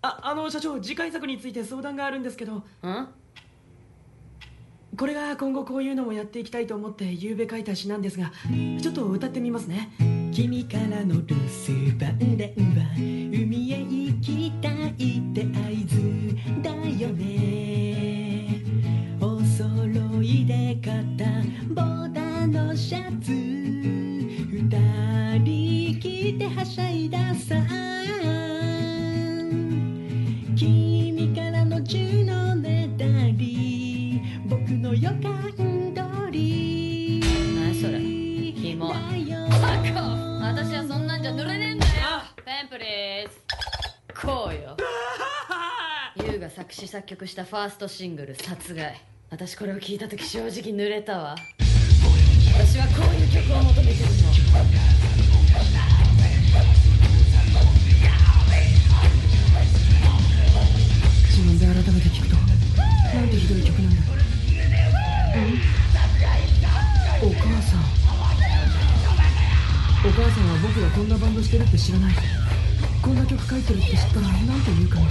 社長、次回作について相談があるんですけど。 ん？ これが今後こういうのもやっていきたいと思って夕べ書いた詩なんですが、ちょっと歌ってみますね。君からの留守番電話、海へ行きたいって合図だよね。お揃いで買ったボタンのシャツ、二人着てはしゃいださ。君からの字のねだり、僕の予感通り。 何それ、キモ。バカ、私はそんなんじゃ濡れねえんだよ。ペンプリーズ。こうよ。ユウが作詞作曲したファーストシングル「殺害」。私これを聞いた時正直濡れたわ。私はこういう曲を求めてるの。 自分で改めて聞くとなんてひどい曲なんだ。お母さんは僕がこんなバンドしてるって知らない。こんな曲書いてるって知ったらなんて言うかな。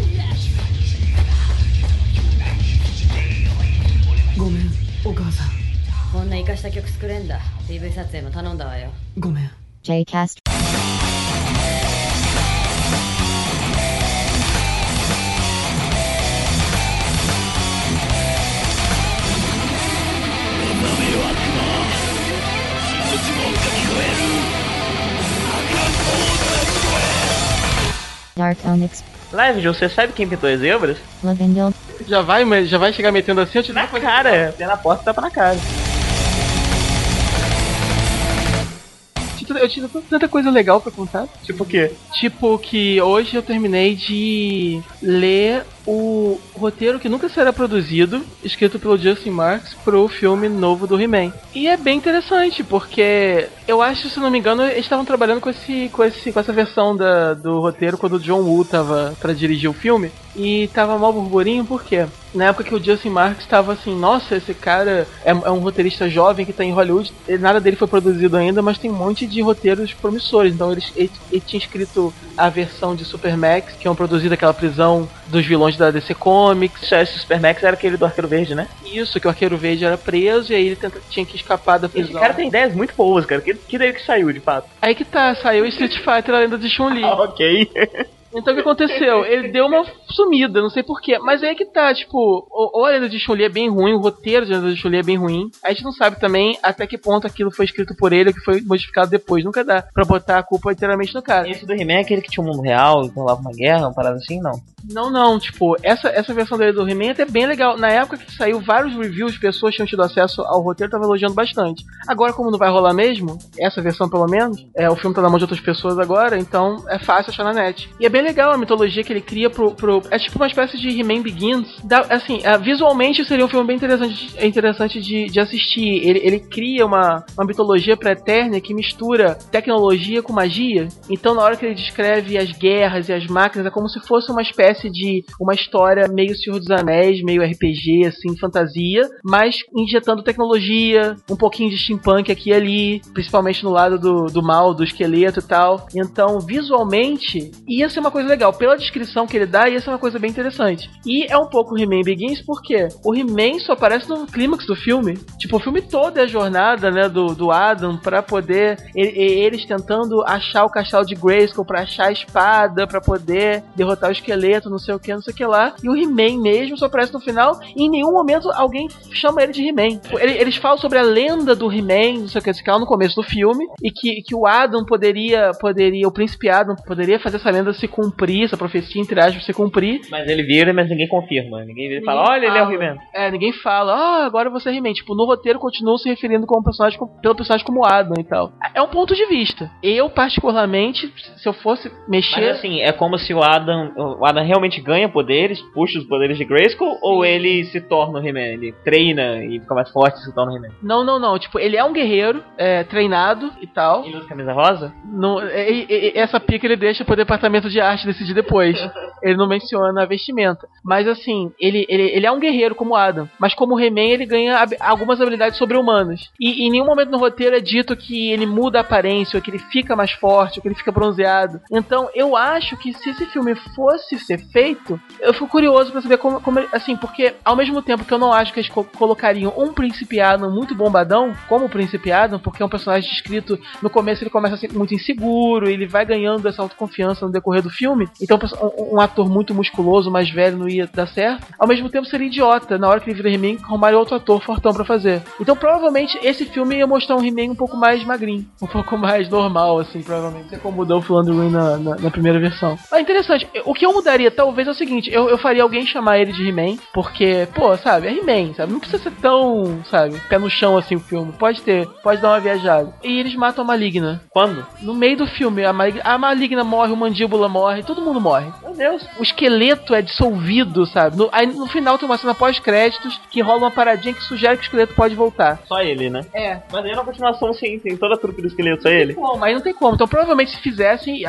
ごめんお母さん。 こんなイカした曲作れんだ。 PV 撮影も頼んだわよ。 ごめん。 JCast Dark Onyx Live, você sabe quem pintou as zebras? Lavendel Já vai chegar metendo assim, eu te Na cara, pé na porta, tapa na cara. Eu tinha tanta coisa legal pra contar. Tipo o quê? Tipo que hoje eu terminei de ler o roteiro que nunca será produzido, escrito pelo Justin Marks, pro filme novo do He-Man. E é bem interessante, porque eu acho, se não me engano, eles estavam trabalhando com essa versão do roteiro quando o John Woo tava pra dirigir o filme. E tava mal burburinho, por quê? Na época que o Justin Marks tava assim, nossa, esse cara é um roteirista jovem que tá em Hollywood, nada dele foi produzido ainda, mas tem um monte de roteiros promissores. Então ele tinha escrito a versão de Super Max, que é produzida aquela prisão dos vilões da DC Comics. Esse Super Max era aquele do Arqueiro Verde, né? Isso, que o Arqueiro Verde era preso e aí ele tinha que escapar da prisão. Esse cara tem ideias muito boas, cara. Que daí que saiu, de fato? Aí que tá, saiu Street Fighter, a lenda de Chun-Li. Ok. Então o que aconteceu? Ele deu uma sumida, não sei porquê. Mas aí que tá, tipo, ou a lenda de Chun-Li é bem ruim, o roteiro de lenda de Chun-Li é bem ruim. A gente não sabe também até que ponto aquilo foi escrito por ele ou que foi modificado depois. Nunca dá pra botar a culpa inteiramente no cara. Esse do He-Man é aquele que tinha um mundo real, que rolava uma guerra, uma parada assim, não? Não, tipo, essa versão dele do He-Man é até bem legal. Na época que saiu vários reviews, pessoas tinham tido acesso ao roteiro, estavam elogiando bastante. Agora, como não vai rolar mesmo, essa versão pelo menos, o filme tá na mão de outras pessoas agora, então é fácil achar na net. E é bem legal a mitologia que ele cria é tipo uma espécie de He-Man Begins. Visualmente seria um filme bem interessante de assistir. Ele cria uma mitologia pré-eterna que mistura tecnologia com magia. Então na hora que ele descreve as guerras e as máquinas, é como se fosse uma espécie de uma história meio Senhor dos Anéis, meio RPG, assim, fantasia, mas injetando tecnologia, um pouquinho de steampunk aqui e ali, principalmente no lado do mal, do esqueleto e tal. Então visualmente ia ser uma coisa legal. Pela descrição que ele dá, ia ser uma coisa bem interessante. E é um pouco He-Man Begins, porque o He-Man só aparece no clímax do filme. Tipo, o filme todo é a jornada, né, do Adam pra poder... Eles tentando achar o castelo de Grayskull, pra achar a espada, pra poder derrotar o esqueleto, não sei o que lá. E o He-Man mesmo só aparece no final, e em nenhum momento alguém chama ele de He-Man. Eles falam sobre a lenda do He-Man, não sei o que lá no começo do filme, e que o Adam poderia, o príncipe Adam poderia fazer essa lenda se cumprir, essa profecia, entre aspas, se cumprir. Mas ele vira, mas ninguém confirma. Ninguém vira e fala, olha, ele é o He-Man. Ninguém fala, agora você é He-Man. Tipo, no roteiro continuam se referindo pelo personagem como Adam e tal. É um ponto de vista. Eu, particularmente, se eu fosse mexer... Mas assim, é como se o Adam realmente ganha poderes, puxa os poderes de Grayskull, ou ele se torna o He-Man? Ele treina e fica mais forte e se torna o He-Man? Não. Tipo, ele é um guerreiro, treinado e tal. E usa camisa rosa? Essa pica ele deixa pro departamento de arte decidir depois. Ele não menciona a vestimenta. Mas assim, ele é um guerreiro como Adam. Mas como He-Man, ele ganha algumas habilidades sobre-humanas. E em nenhum momento no roteiro é dito que ele muda a aparência, ou que ele fica mais forte, ou que ele fica bronzeado. Então eu acho que se esse filme fosse ser feito, eu fico curioso pra saber como assim, porque ao mesmo tempo que eu não acho que eles colocariam um Príncipe Adam muito bombadão, como o Príncipe Adam, porque é um personagem descrito, no começo ele começa a ser muito inseguro, ele vai ganhando essa autoconfiança no decorrer do filme, então um ator muito musculoso, mais velho, não ia dar certo. Ao mesmo tempo seria idiota, na hora que ele vira He-Man, arrumaria outro ator fortão pra fazer. Então provavelmente esse filme ia mostrar um He-Man um pouco mais magrinho, um pouco mais normal, assim, provavelmente. Como mudou o Flandrin na primeira versão. Mas interessante, o que eu mudaria talvez é o seguinte, eu faria alguém chamar ele de He-Man, porque, pô, sabe, é He-Man, sabe, não precisa ser tão, sabe, pé no chão assim o filme, pode dar uma viajada. E eles matam a Maligna. Quando? No meio do filme, a Maligna morre, o Mandíbula morre, todo mundo morre. Meu Deus. O esqueleto é dissolvido, sabe, aí no final tem uma cena pós-créditos que rola uma paradinha que sugere que o esqueleto pode voltar. Só ele, né? É. Mas aí na continuação sim, tem toda a trupe do esqueleto, só ele. Mas não tem como. Então provavelmente se fizessem,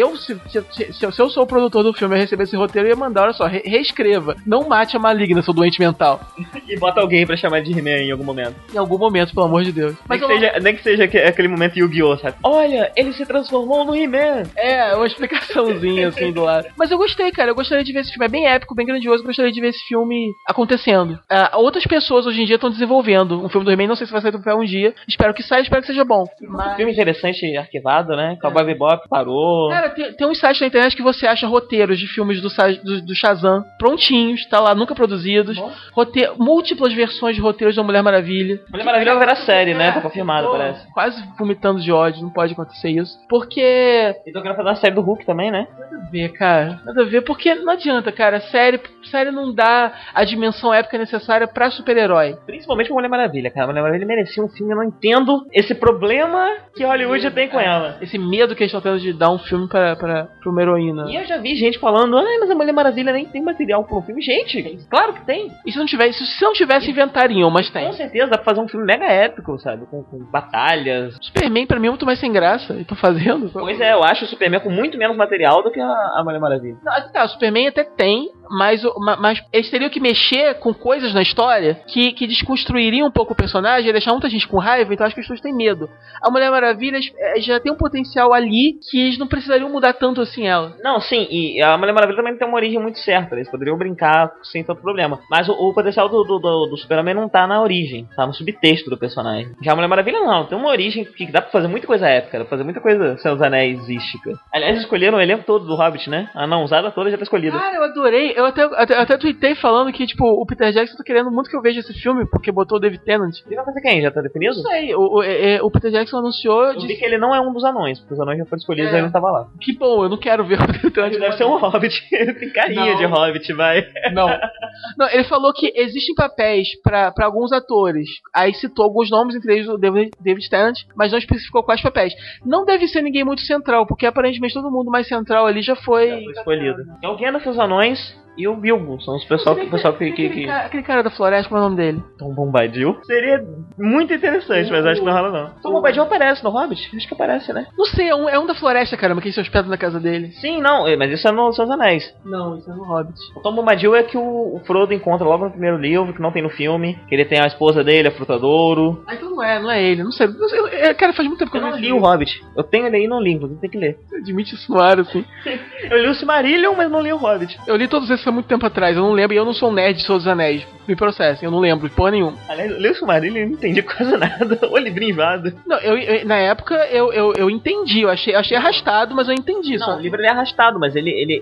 se eu sou o produtor do filme e eu receber esse roteiro, eu ia mandar, olha só, reescreva. Não mate a Maligna, seu doente mental. E bota alguém pra chamar de He-Man em algum momento. Em algum momento, pelo amor de Deus. Mas nem que seja aquele momento Yu-Gi-Oh, sabe? Olha, ele se transformou no He-Man. É, uma explicaçãozinha assim do lado. Mas eu gostei, cara. Eu gostaria de ver esse filme. É bem épico, bem grandioso. Eu gostaria de ver esse filme acontecendo. Outras pessoas hoje em dia estão desenvolvendo um filme do He-Man. Não sei se vai sair do papel um dia. Espero que saia, espero que seja bom. Um filme interessante arquivado, né? Cowboy Bebop parou. Cara, tem um site na internet que você acha roteiros de filmes do Shazam prontinhos, tá lá, nunca produzidos. Múltiplas versões de roteiros da Mulher Maravilha. Mulher Maravilha vai virar série, né? Tá confirmado, parece. Quase vomitando de ódio, não pode acontecer isso. Porque... Então eu quero fazer uma série do Hulk também, né? Nada a ver, cara. Nada a ver, porque não adianta, cara. Série não dá a dimensão épica necessária pra super-herói. Principalmente a Mulher Maravilha, cara. A Mulher Maravilha merecia um filme, eu não entendo esse problema que Hollywood tem com ela. Esse medo que eles estão tendo de dar um filme pra uma heroína. E eu já vi gente falando, mas a Mulher Maravilha nem tem material pra um filme. Gente, claro que tem. E se não tivesse, inventariam, mas tem. Com certeza, dá pra fazer um filme mega épico, sabe? Com batalhas. Superman pra mim é muito mais sem graça. E tô fazendo. Pois é, eu acho o Superman com muito menos material do que a Mulher Maravilha. Não, tá, o Superman até tem, mas eles teriam que mexer com coisas na história que desconstruiriam um pouco o personagem e deixar muita gente com raiva, então as pessoas têm medo. A Mulher Maravilha já tem um potencial ali que eles não precisariam mudar tanto assim ela. Não, sim, e a Mulher Maravilha também tem uma origem muito certa, eles poderiam brincar sem tanto problema. Mas o potencial do Superman não tá na origem, tá no subtexto do personagem. Já a Mulher Maravilha não, tem uma origem que dá pra fazer muita coisa épica, dá pra fazer muita coisa Senhor dos Anéis ística. Aliás, escolheram o elenco todo do Hobbit, né? A não usada toda já tá escolhida. Cara, eu adorei, eu até tuitei falando que, tipo, o Peter Jackson tá querendo muito que eu veja esse filme, porque botou o David Tennant. Ele vai fazer quem? Já tá definido? Não sei, o Peter Jackson anunciou... Eu vi que ele não é um dos anões, porque os anões já foram escolhidos e ele não tava lá. Que bom, eu não quero ver o Peter Tennant. Ele deve ser um Hobbit, ele tem carinha de Hobbit, vai. Não, ele falou que existem papéis pra alguns atores, aí citou alguns nomes, entre eles o David Tennant, mas não especificou quais papéis. Não deve ser ninguém muito central, porque aparentemente todo mundo mais central ali já foi escolhido. É o Gandalf, os anões e o Bilbo, são os pessoal que... Aquele cara da floresta, como é o nome dele? Tom Bombadil. Seria muito interessante, mas acho que não rola não. Tom Bombadil aparece no Hobbit? Acho que aparece, né? Não sei, é um da floresta, caramba, que eles se hospedam na casa dele. Sim, não, mas isso é no Seus Anéis. Não, isso é no Hobbit. O Tom Bombadil é que o Frodo encontra logo no primeiro livro, que não tem no filme, que ele tem a esposa dele, a Frutadouro. Ah, então não é ele, não sei. Cara, faz muito tempo que eu não li o Hobbit. Eu tenho ele aí e não li, inclusive tem que ler. Admite isso no ar, assim. Eu li o Silmarillion, mas não li o Hobbit. Eu li todos esses há muito tempo atrás, eu não lembro, e eu não sou um nerd de Senhor dos Anéis. Me processem, eu não lembro de porra nenhuma. Aliás, eu li o Silmarillion e não entendi quase nada. O livrinho invado. Não, na época eu entendi, eu achei arrastado, mas eu entendi. Não, o livro é arrastado, mas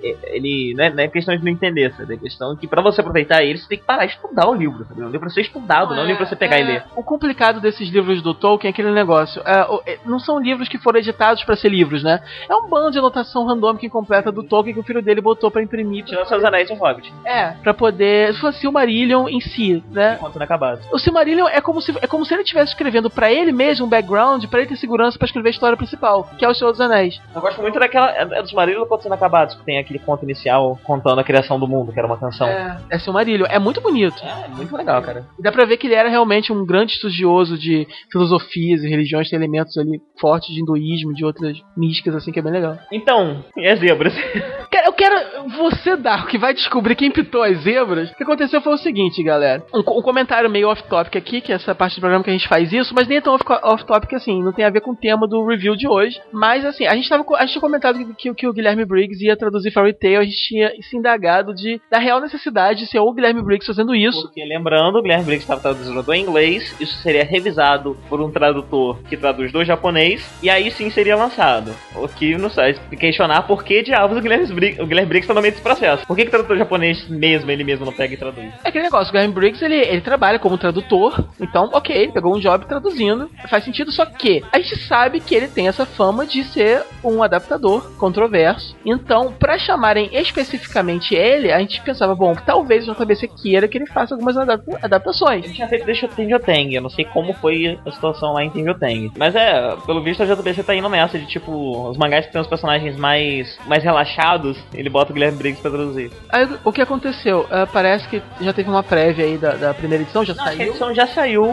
ele não é questão de não entender, sabe? É questão que pra você aproveitar ele, você tem que parar e estudar o livro, sabe? O livro é pra ser estudado, não é um livro pra você pegar e ler. O complicado desses livros do Tolkien é aquele negócio. Não são livros que foram editados pra ser livros, né? É um bando de anotação randômica incompleta do Tolkien que o filho dele botou pra imprimir. Tirou Seus Anéis e o Hobbit. Pra poder... Se fosse o Silmarillion em si, né? Conto inacabado. O Silmarillion é como se ele estivesse escrevendo pra ele mesmo um background, pra ele ter segurança pra escrever a história principal, que é o Senhor dos Anéis. Eu gosto muito daquela... dos Silmarillion Contos Inacabados, que tem aquele conto inicial contando a criação do mundo, que era uma canção. É Silmarillion. É muito bonito. É muito legal, cara. E dá pra ver que ele era realmente um grande estudioso de filosofias e religiões, tem elementos ali fortes de hinduísmo, de outras místicas, assim, que é bem legal. Então, e as zebras? Cara, Você, Darko, que vai descobrir quem pintou as zebras. O que aconteceu foi o seguinte, galera. Um comentário meio off-topic aqui, que é essa parte do programa que a gente faz isso, mas nem é tão off-topic assim, não tem a ver com o tema do review de hoje. Mas assim, a gente tinha comentado que o Guilherme Briggs ia traduzir Fairy Tail, a gente tinha se indagado da real necessidade de ser o Guilherme Briggs fazendo isso. Porque, lembrando, o Guilherme Briggs estava traduzindo do inglês, isso seria revisado por um tradutor que traduz do japonês, e aí sim seria lançado. O que nos faz questionar por que diabos o Guilherme Briggs tá no meio desse processo. Por que o tradutor japonês ele mesmo não pega e traduz? É aquele negócio, o Guilherme Briggs, ele trabalha como tradutor, então, ok, ele pegou um job traduzindo, faz sentido, só que a gente sabe que ele tem essa fama de ser um adaptador controverso, então, pra chamarem especificamente ele, a gente pensava, bom, talvez o JBC queira que ele faça algumas adaptações. Ele tinha feito Deixa Tenjoteng, eu não sei como foi a situação lá em Tenjoteng, mas pelo visto a JBC tá indo nessa de tipo, os mangás que tem os personagens mais relaxados, ele bota o Guilherme Briggs pra traduzir. Aí, o que aconteceu? Parece que já teve uma prévia aí da primeira edição, já saiu? A edição já saiu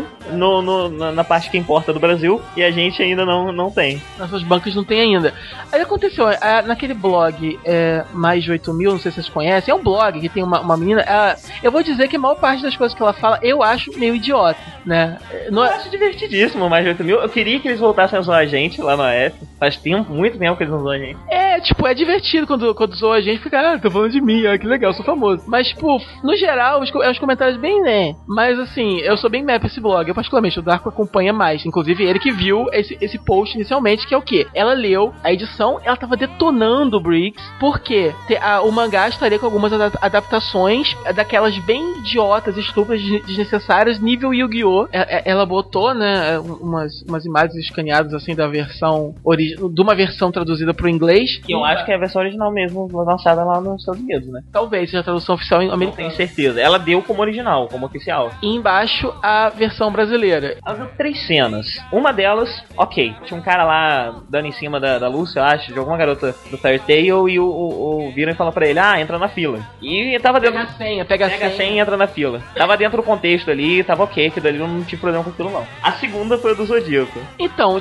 na parte que importa do Brasil, e a gente ainda não tem. Nossas bancas não tem ainda. Aí aconteceu, naquele blog Mais de 8.000, não sei se vocês conhecem, é um blog que tem uma menina, eu vou dizer que a maior parte das coisas que ela fala, eu acho meio idiota, né? Eu acho divertidíssimo Mais de 8.000, eu queria que eles voltassem a zoar a gente lá na F, faz muito tempo que eles não zoam a gente. É divertido quando zoa a gente, fica, tá falando de mim, que legal, sou famoso. Mas, tipo, no geral, os comentários bem, né? Mas, assim, eu sou bem meh pra esse blog, eu particularmente, o Darko acompanha mais, inclusive ele que viu esse post inicialmente, que é o quê? Ela leu a edição, ela tava detonando o Briggs, porque o mangá estaria com algumas adaptações daquelas bem idiotas, estúpidas, desnecessárias, nível Yu-Gi-Oh! Ela botou, né, umas imagens escaneadas, assim, da versão de uma versão traduzida pro inglês. Que eu acho que é a versão original mesmo, lançada lá nos Estados Unidos, né? Talvez seja a tradução oficial americana. Não tenho certeza. Ela deu como original, como oficial. E embaixo, a versão brasileira. Ela deu 3 cenas. Uma delas, ok. Tinha um cara lá dando em cima da Lúcia, eu acho, de alguma garota do Fairy Tail, e o Viram e fala pra ele, entra na fila. E tava dentro... Pega a senha e entra na fila. Tava dentro do contexto ali, tava ok, que dali não tinha problema com aquilo não. A segunda foi a do Zodíaco. Então,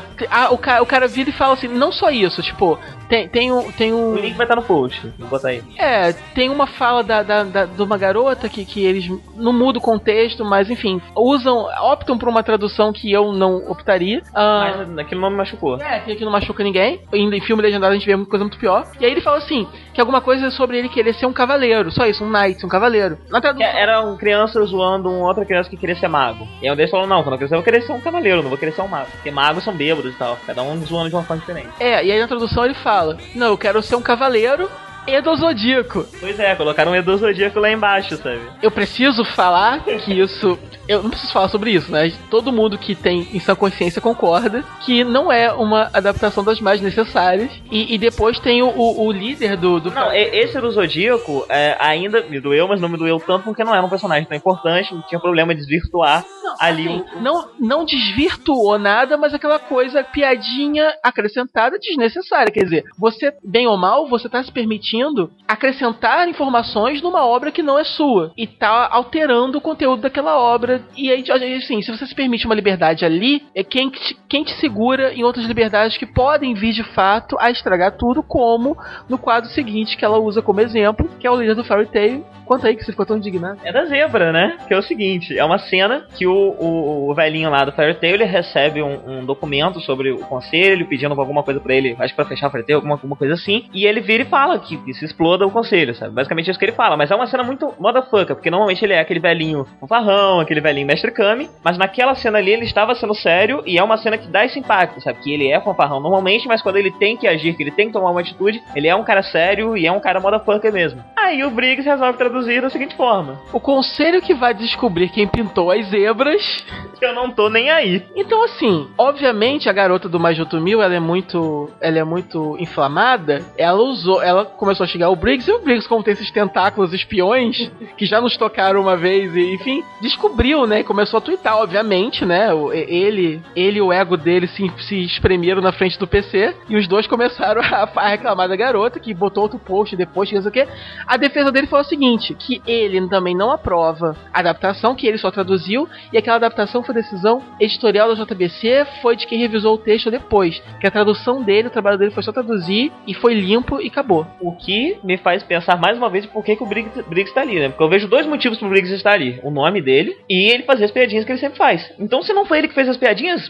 o cara vira e fala assim, não só isso, tipo, tem um... O link vai estar no post, vou botar aí. Tem uma fala de uma garota que eles não mudam o contexto, mas enfim, optam por uma tradução que eu não optaria. Mas aquilo não me machucou. Que não machuca ninguém. Em filme legendado a gente vê coisa muito pior. E aí ele fala assim, que alguma coisa sobre ele querer ser um cavaleiro, só isso, um knight, um cavaleiro. Na tradução... Eram crianças zoando outra criança que queria ser mago. E aí um deles falou, não, quando eu crescer eu vou querer ser um cavaleiro, não vou querer ser um mago. Porque magos são bêbados e tal, cada um zoando de uma forma diferente. E aí na tradução ele fala, não, eu quero ser um cavaleiro Edo Zodíaco. Pois é, colocaram um Edo Zodíaco lá embaixo, sabe? Eu preciso falar que isso... Eu não preciso falar sobre isso, né? Todo mundo que tem em sã consciência concorda que não é uma adaptação das mais necessárias. E depois tem o líder do... Não, esse do Zodíaco ainda me doeu, mas não me doeu tanto porque não era um personagem tão importante, não tinha problema de desvirtuar ali assim, não desvirtuou nada, mas aquela coisa, piadinha acrescentada desnecessária. Quer dizer, você, bem ou mal, você tá se permitindo acrescentar informações numa obra que não é sua. E tá alterando o conteúdo daquela obra. E aí, assim, se você se permite uma liberdade ali, quem te segura em outras liberdades que podem vir de fato a estragar tudo, como no quadro seguinte que ela usa como exemplo, que é o líder do Fairy Tail. Conta aí que você ficou tão indignado. É da zebra, né? Que é o seguinte, é uma cena que o velhinho lá do Fairy Tail, ele recebe um documento sobre o conselho, pedindo alguma coisa pra ele, acho que pra fechar o Fairy Tail, alguma coisa assim, e ele vira e fala que se exploda o conselho, sabe? Basicamente é isso que ele fala, mas é uma cena muito motherfucker, porque normalmente ele é aquele velhinho fanfarrão, aquele velhinho mestre Kami, mas naquela cena ali ele estava sendo sério, e é uma cena que dá esse impacto, sabe? Que ele é fanfarrão normalmente, mas quando ele tem que agir, que ele tem que tomar uma atitude, ele é um cara sério e é um cara motherfucker mesmo. Aí o Briggs resolve traduzir da seguinte forma: o conselho que vai descobrir quem pintou as zebras... Eu não tô nem aí. Então, assim, obviamente a garota do Mais de 8.000, ela é muito inflamada. Ela começou a chegar ao Briggs, e o Briggs, como tem esses tentáculos espiões, que já nos tocaram uma vez, e enfim, descobriu, né, e começou a twittar, obviamente, né, ele e o ego dele se espremeram na frente do PC, e os dois começaram a reclamar da garota, que botou outro post depois, que não sei o que. A defesa dele foi o seguinte, que ele também não aprova a adaptação, que ele só traduziu, e aquela adaptação foi decisão editorial da JBC, foi de quem revisou o texto depois. Que a tradução dele, o trabalho dele foi só traduzir e foi limpo e acabou. O que me faz pensar mais uma vez por que o Briggs tá ali, né? Porque eu vejo dois motivos pro Briggs estar ali. O nome dele e ele fazer as piadinhas que ele sempre faz. Então, se não foi ele que fez as piadinhas...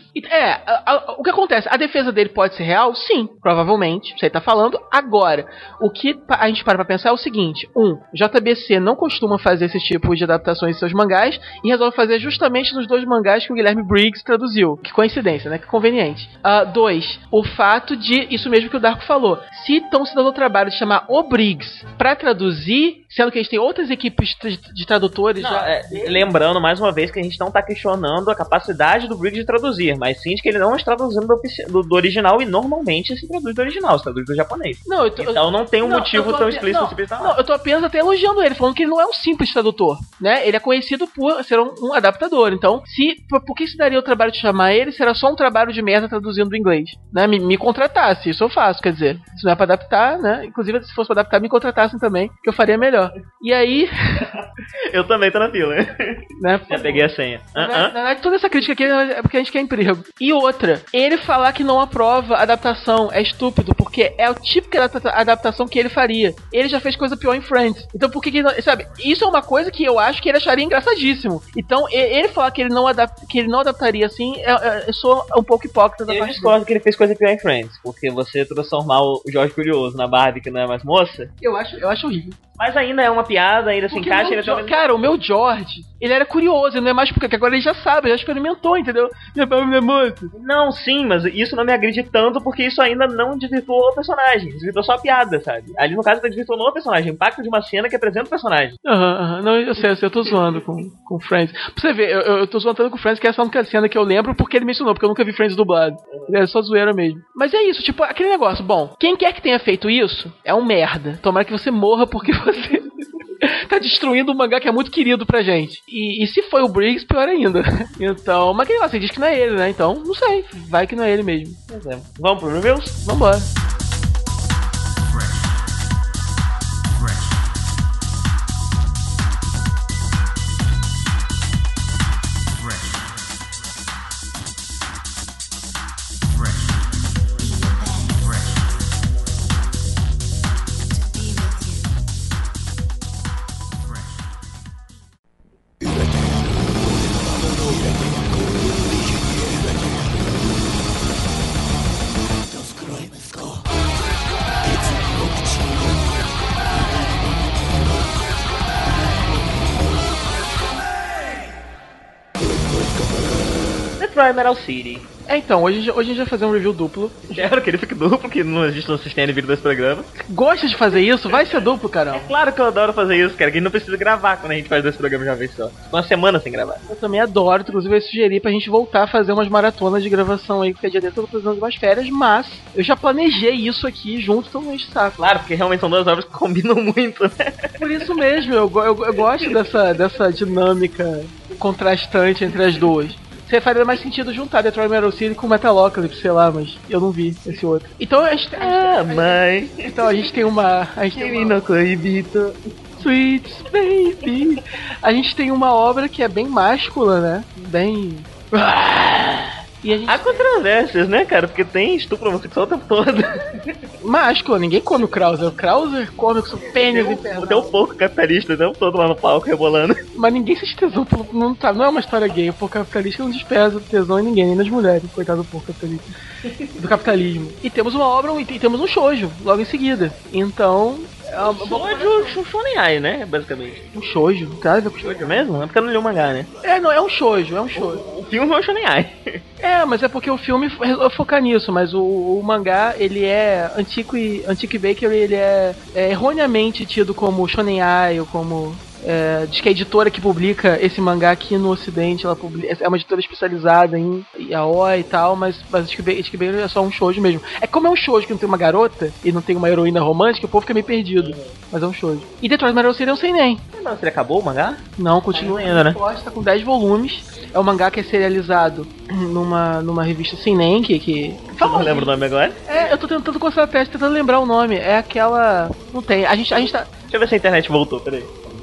O que acontece? A defesa dele pode ser real? Sim, provavelmente. Você tá falando. Agora, o que a gente para pra pensar é o seguinte. JBC não costuma fazer esse tipo de adaptações em seus mangás e resolve fazer justamente nos dois mangás que o Guilherme Briggs traduziu. Que coincidência, né? Que conveniente. 2. O fato de, isso mesmo que o Darko falou, se estão se dando o trabalho de chamar o Briggs pra traduzir, sendo que eles têm outras equipes de tradutores... Lembrando, mais uma vez, que a gente não tá questionando a capacidade do Briggs de traduzir, mas sim de que ele não está traduzindo do original e normalmente se traduz do original, se traduz do japonês. Então não tem um motivo tão explícito de citar lá. Eu tô apenas até elogiando ele, falando que ele não é um simples tradutor, né? Ele é conhecido por ser um adaptador. Então, por que se daria o trabalho de chamar ele se era só um trabalho de merda traduzindo do inglês? Né? Me contratasse, isso eu faço, quer dizer, se não é pra adaptar, né? Inclusive, se fosse pra adaptar, me contratassem também, que eu faria melhor. E aí... Eu também tô na fila, né? Já peguei a senha. Na verdade, toda essa crítica aqui é porque a gente quer emprego. E outra, ele falar que não aprova a adaptação é estúpido, porque é o tipo de adaptação que ele faria. Ele já fez coisa pior em Friends. Então por que não, sabe? Isso é uma coisa que eu acho que ele acharia engraçadíssimo. Então ele falar que ele não adaptaria assim, eu sou um pouco hipócrita da parte dele. Eu discordo que ele fez coisa pior em Friends, porque você transformar o Jorge Curioso na Barbie que não é mais moça... Eu acho horrível. Mas ainda é uma piada, ainda se encaixa... Cara, o meu George, ele era curioso, ele não é mais porque agora ele já sabe, já experimentou, entendeu? Não, sim, mas isso não me agride tanto porque isso ainda não desvirtuou o personagem. Desvirtuou só a piada, sabe? Ali no caso tá desvirtuando o personagem, o impacto de uma cena que apresenta o personagem. Não, eu sei, eu tô zoando com Friends. Pra você ver, eu tô zoando tanto com Friends que essa é a única cena que eu lembro porque ele mencionou, porque eu nunca vi Friends dublado. É só zoeira mesmo. Mas é isso, tipo, aquele negócio, bom, quem quer que tenha feito isso é um merda. Tomara que você morra porque você tá destruindo um mangá que é muito querido pra gente. E se foi o Briggs, pior ainda. Então, mas que você diz que não é ele, né? Então, não sei, vai que não é ele mesmo. Vamos pro reviews? Vambora. Primeral City. Então, hoje a gente vai fazer um review duplo. Quero que ele fique duplo, que a gente não assiste vídeo desse programa. Gosta de fazer isso? Vai ser duplo, caramba. É claro que eu adoro fazer isso, cara, que a gente não precisa gravar quando a gente faz dois programas de uma vez só. Ficou uma semana sem gravar. Eu também adoro, inclusive eu sugeri pra gente voltar a fazer umas maratonas de gravação aí, porque dia dentro eu tô precisando de umas férias, mas eu já planejei isso aqui junto, então não enche saco. Claro, porque realmente são duas obras que combinam muito, né? Por isso mesmo, eu gosto dessa dinâmica contrastante entre as duas. Você faria mais sentido juntar Detroit Metal City com Metalocalypse, sei lá, mas eu não vi esse outro. Então a gente mãe. Então a gente tem uma. Sweet Baby. A gente tem uma obra que é bem máscula, né? Bem. E a gente... Há controvérsias, né, cara? Porque tem estupro homossexual o tempo todo. Máscula, ninguém come o Krauser. O Krauser come com seu pênis infernal. Tem um pouco capitalista o tempo todo lá no palco rebolando. Mas ninguém se tesão pelo... Não é uma história gay. O porco capitalista não despreza tesão em ninguém, nem nas mulheres. Coitado do porco capitalista. Do capitalismo. E temos uma obra e temos um shoujo logo em seguida. Então... Shoujo Shonen Ai, né, basicamente. Um shoujo? Cara, com shoujo mesmo? É porque eu não li o mangá, né? Não, é um shoujo, O filme é um Shonen Ai. Mas é porque o filme foca nisso, mas o mangá, ele é Antique Bakery, ele é erroneamente tido como Shonen Ai ou como... diz que a editora que publica esse mangá aqui no ocidente, ela é uma editora especializada em yaoi e tal, mas Antique Bakery é só um shoujo mesmo. É como é um shoujo que não tem uma garota e não tem uma heroína romântica, o povo fica meio perdido. Mas é um shoujo. E Detroit Metal City é um seinen. Mas ele acabou o mangá? Não, continua ainda, né? Tá com 10 volumes. É um mangá que é serializado numa revista seinen que eu não lembro o nome agora. Eu tô tentando concentrar a testa, tentando lembrar o nome. É aquela... Não tem. A gente tá... Deixa eu ver se a internet voltou, peraí.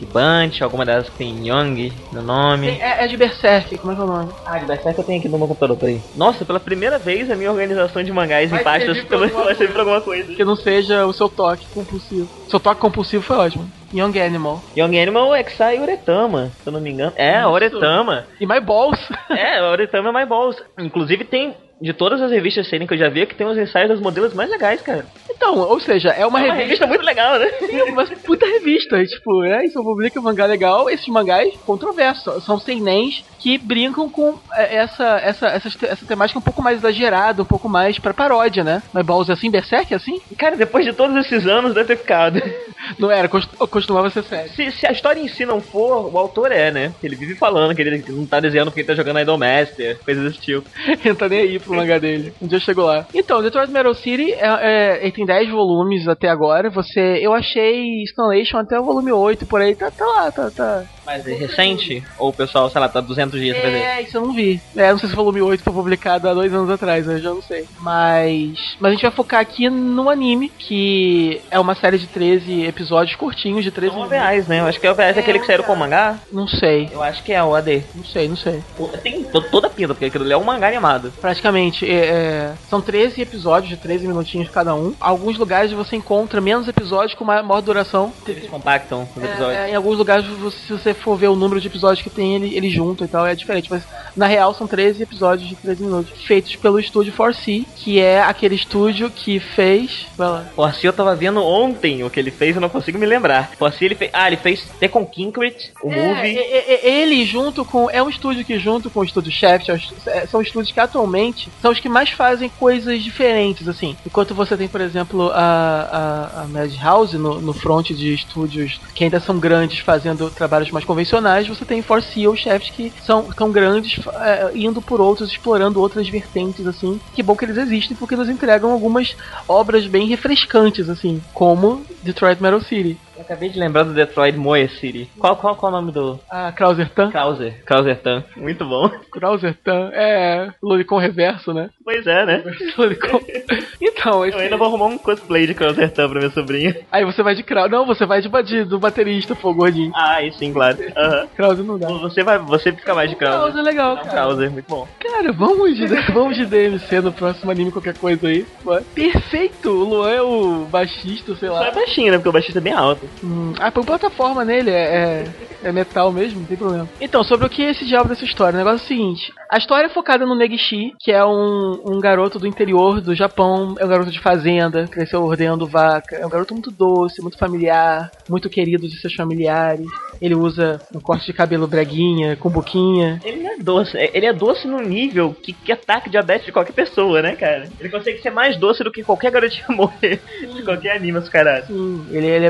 Bunch, alguma delas que tem Young no nome. É de Berserk, como é que é o nome? Ah, de Berserk eu tenho aqui no meu computador, peraí. Nossa, pela primeira vez a minha organização de mangás em pastas vai ser pra alguma coisa. Que não seja o seu toque compulsivo. Seu toque compulsivo foi ótimo. Young Animal. Young Animal é que sai Oretama, se eu não me engano. É, Oretama. E My Balls. É, Oretama é My Balls. Inclusive tem, de todas as revistas serem que eu já vi, que tem os ensaios das modelos mais legais, cara. Então, ou seja, é uma revista muito legal, né? Sim, uma puta revista. E, tipo, isso publica um mangá legal. Esses mangás controversos. São seinens que brincam com essa temática um pouco mais exagerada, um pouco mais pra paródia, né? My Balls é assim, Berserk é assim? Cara, depois de todos esses anos deve ter ficado. Não era, costumava ser sério. Se a história em si não for, o autor né? Ele vive falando que ele não tá desenhando porque ele tá jogando Idolmaster, coisas desse tipo. Ele tá nem aí pro mangá dele. Um dia chegou lá. Então, Detroit Metal City ele tem 10 volumes até agora. Eu achei Scanlation até o volume 8, por aí, tá lá. Mas é recente? Ou o pessoal, sei lá, tá 200 dias pra ver? Isso eu não vi. Não sei se o volume 8 foi publicado há 2 anos atrás, eu já não sei. Mas a gente vai focar aqui no anime, que é uma série de 13 episódios curtinhos, de 13 minutos. São OVAs, né? Eu acho que é OVAs é aquele que saiu com o mangá. Não sei. Eu acho que é o AD. Não sei. Tem toda a pinta, porque aquilo ali é um mangá animado. Praticamente. São 13 episódios de 13 minutinhos cada um. Alguns lugares você encontra menos episódios com maior duração. Eles compactam os episódios. Em alguns lugares, se você for ver o número de episódios que tem, ele junto e tal, é diferente. Mas na real são 13 episódios de 13 minutos. Feitos pelo estúdio 4C, que é aquele estúdio que fez... Vai lá. 4C eu tava vendo ontem o que ele fez, eu não consigo me lembrar. 4C ele fez Tekken Concrete, o movie. Ele junto com... É um estúdio que junto com o estúdio Shaft, são estúdios que atualmente são os que mais fazem coisas diferentes, assim. Enquanto você tem, por exemplo, a Madhouse no front de estúdios que ainda são grandes, fazendo trabalhos mais convencionais, você tem 4C ou Shaft que são grandes, indo por outros, explorando outras vertentes, assim. Que bom que eles existem, porque nos entregam algumas obras bem refrescantes, assim, como Detroit Metal City. Eu acabei de lembrar do Detroit Moe City. Qual o nome do... Krauser-Tan. Krauser-Tan. Muito bom. Krauser-Tan Lolicon reverso, né? Pois é, né? Lolicon. Então, eu ainda vou arrumar um cosplay de Krauser-Tan pra minha sobrinha. Aí você vai de Não, você vai do baterista, pô, gordinho. Aí sim, claro. Krauser não dá. Você fica mais de Krauser. Krauser é legal, cara. Krauser, muito bom. Cara, vamos de DMC no próximo anime, qualquer coisa aí. Perfeito! O Luan é o baixista, sei lá. Só é baixinho, né? Porque o baixista é bem alto. Põe plataforma nele, é metal mesmo, não tem problema. Então, sobre o que é esse diabo dessa história? O negócio é o seguinte: a história é focada no Negishi, que é um garoto do interior do Japão, é um garoto de fazenda, cresceu ordenhando vaca, é um garoto muito doce, muito familiar, muito querido de seus familiares. Ele usa um corte de cabelo breguinha, com boquinha. Ele é doce no nível que ataca diabetes de qualquer pessoa, né, cara? Ele consegue ser mais doce do que qualquer garotinha morrer de qualquer anime, os caras. Sim, ele é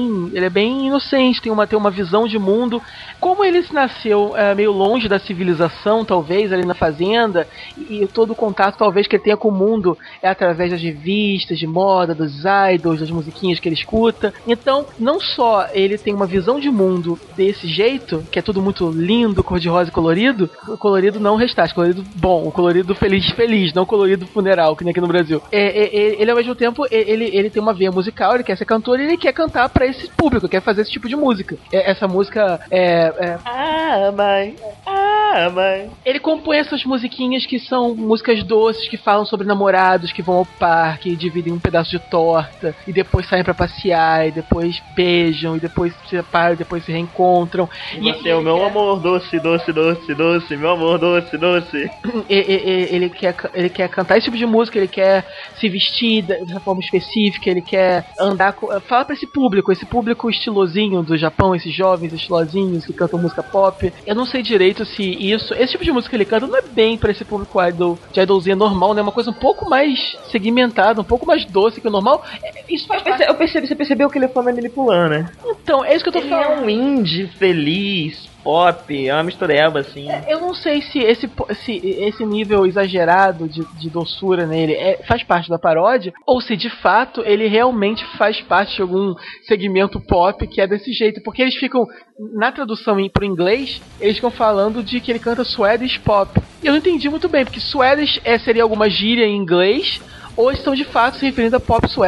bem inocente, tem uma visão de mundo. Como ele nasceu meio longe da civilização, talvez, ali na fazenda, e todo o contato, talvez, que ele tenha com o mundo é através das revistas de moda, dos idols, das musiquinhas que ele escuta. Então, não só ele tem uma visão de mundo desse jeito, que é tudo muito lindo, cor-de-rosa e colorido, o colorido não restante, colorido bom, o colorido feliz, não colorido funeral, que nem aqui no Brasil. Ele, ao mesmo tempo, ele tem uma veia musical, ele quer ser cantor e ele quer cantar pra esse público, quer fazer esse tipo de música. Essa música mãe. Ele compõe essas musiquinhas que são músicas doces, que falam sobre namorados que vão ao parque e dividem um pedaço de torta, e depois saem pra passear, e depois beijam, e depois se separam, e depois se reencontram. E você é o meu amor doce, meu amor doce. Ele quer cantar esse tipo de música, ele quer se vestir dessa forma específica, ele quer andar fala pra esse público estilosinho do Japão, esses jovens estilosinhos que cantam música pop. Eu não sei direito se esse tipo de música que ele canta não é bem pra esse público de idolzinha normal, né? Uma coisa um pouco mais segmentada, um pouco mais doce que o normal. Isso faz parte. Você percebeu que ele é fã da Milipulã, né? Então, é isso que eu tô falando. Ele é um indie feliz, pop, é uma mistureba, assim. Eu não sei se esse nível exagerado de doçura nele faz parte da paródia, ou se de fato ele realmente faz parte de algum segmento pop que é desse jeito, porque eles ficam, na tradução pro inglês, eles ficam falando de que ele canta Swedish pop. E eu não entendi muito bem, porque Swedish seria alguma gíria em inglês, ou estão de fato se referindo a pop sueco.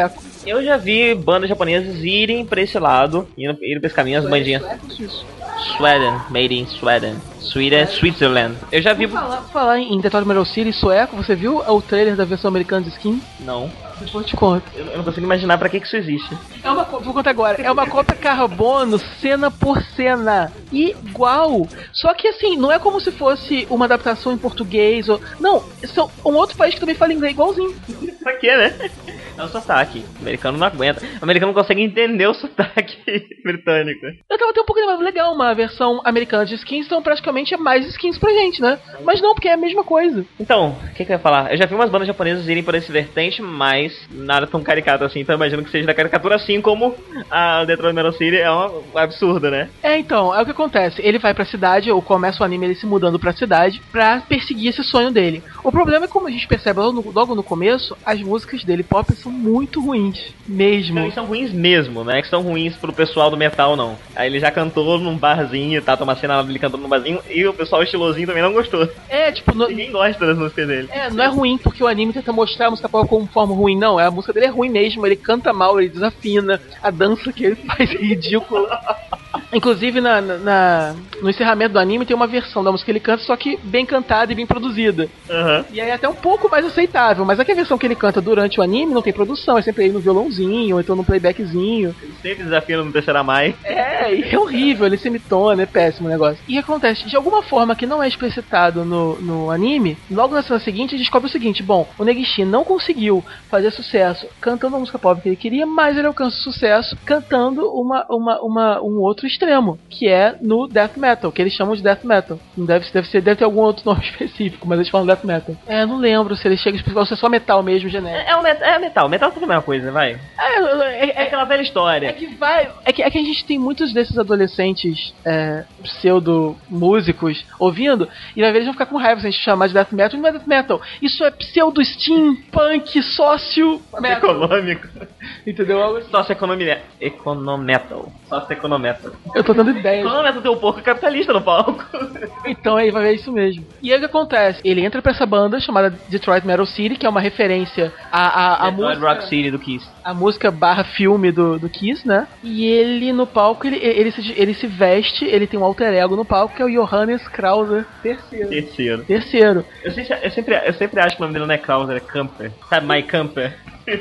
Eu já vi bandas japonesas irem pra esse lado, indo pra esse caminho, as bandinhas. Sweden, made in Sweden. Sweden, Switzerland. Eu já vi. Falar em Detroit Metal City sueco, você viu o trailer da versão americana de Skin? Não. Depois eu te conto. Eu não consigo imaginar pra que isso existe. Vou contar agora. É uma cópia carbono, cena por cena. Igual. Só que assim, não é como se fosse uma adaptação em português. Não, são um outro país que também fala inglês igualzinho. Pra quê, né? É o sotaque. O americano não aguenta. O americano não consegue entender o sotaque britânico. Eu tava até um pouco legal uma versão americana de skins, então praticamente é mais skins pra gente, né? Mas não, porque é a mesma coisa. Então, o que eu ia falar? Eu já vi umas bandas japonesas irem por esse vertente, mas nada tão caricato assim, então eu imagino que seja da caricatura, assim como a Detroit Metal City é um absurdo, né? Então, é o que acontece. Ele vai pra cidade, ou começa o anime ele se mudando pra cidade, pra perseguir esse sonho dele. O problema é, como a gente percebe logo no começo, as músicas dele pop são muito ruins, mesmo. Eles são ruins mesmo, não é que são ruins pro pessoal do metal, não. Aí ele já cantou num barzinho, tá, uma cena dele cantando num barzinho, e o pessoal estilosinho também não gostou. Ninguém gosta das músicas dele. Não é ruim porque o anime tenta mostrar a música pop como forma ruim, não. A música dele é ruim mesmo, ele canta mal, ele desafina, a dança que ele faz é ridícula. Inclusive no encerramento do anime tem uma versão da música que ele canta, só que bem cantada e bem produzida. E aí é até um pouco mais aceitável, mas aqui a versão que ele canta durante o anime não tem produção, é sempre ele no violãozinho, ou então no playbackzinho. Ele sempre desafina no Terceira Mai. E é horrível, ele semitona, é péssimo o negócio. E acontece, de alguma forma que não é explicitado no anime, logo na cena seguinte a gente descobre o seguinte: bom, o Negishi não conseguiu fazer sucesso cantando a música pop que ele queria, mas ele alcança sucesso cantando um outro extremo, que é no death metal, que eles chamam de death metal. Não deve ter algum outro nome específico, mas eles falam death metal. Não lembro se ele chega a explicar, ou se é só metal mesmo, genérico. Metal é tudo a mesma coisa, vai. É aquela velha história. É que a gente tem muitos desses adolescentes pseudo músicos ouvindo, e vai ver eles vão ficar com raiva se a gente chamar de death metal. Não é death metal, isso é pseudo steampunk sócio econômico. Entendeu? Econometal. Eu tô dando ideia. Econometal tem um pouco capitalista no palco. Então aí vai ver isso mesmo. E aí o que acontece? Ele entra pra essa banda chamada Detroit Metal City, que é uma referência à música Rock City do Kiss. A música barra filme do Kiss, né? E ele no palco, ele se veste, ele tem um alter ego no palco, que é o Johannes Krauser terceiro. Eu sempre acho que o nome dele não é Krauser, é Camper. Sabe, My Camper.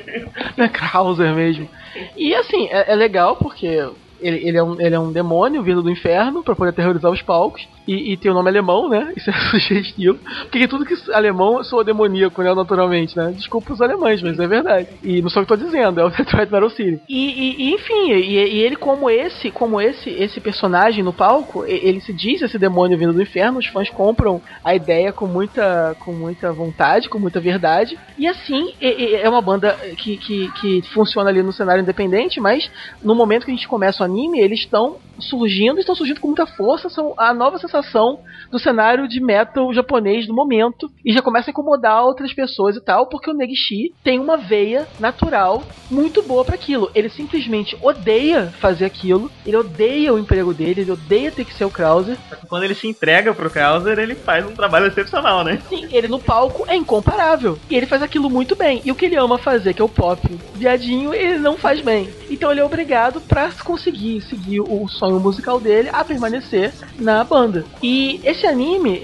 Não é Krauser mesmo. E assim, é legal porque ele é um demônio vindo do inferno pra poder aterrorizar os palcos. E tem o nome alemão, né? Isso é sugestivo. Porque tudo que alemão soa demoníaco, né? Naturalmente, né? Desculpa os alemães, mas é verdade. E não sou o que eu tô dizendo, é o Detroit Metal City. Enfim, ele como esse personagem no palco, ele se diz esse demônio vindo do inferno, os fãs compram a ideia com muita vontade, com muita verdade. E assim, é uma banda que funciona ali no cenário independente, mas no momento que a gente começa o anime, eles estão surgindo com muita força, são a nova sensação do cenário de metal japonês do momento, e já começa a incomodar outras pessoas e tal, porque o Negishi tem uma veia natural muito boa para aquilo. Ele simplesmente odeia fazer aquilo, ele odeia o emprego dele, ele odeia ter que ser o Krauser. Quando ele se entrega pro Krauser, ele faz um trabalho excepcional, né? Sim, ele no palco é incomparável, e ele faz aquilo muito bem, e o que ele ama fazer, que é o pop viadinho, ele não faz bem. Então ele é obrigado pra conseguir seguir o sonho musical dele a permanecer na banda. E esse anime,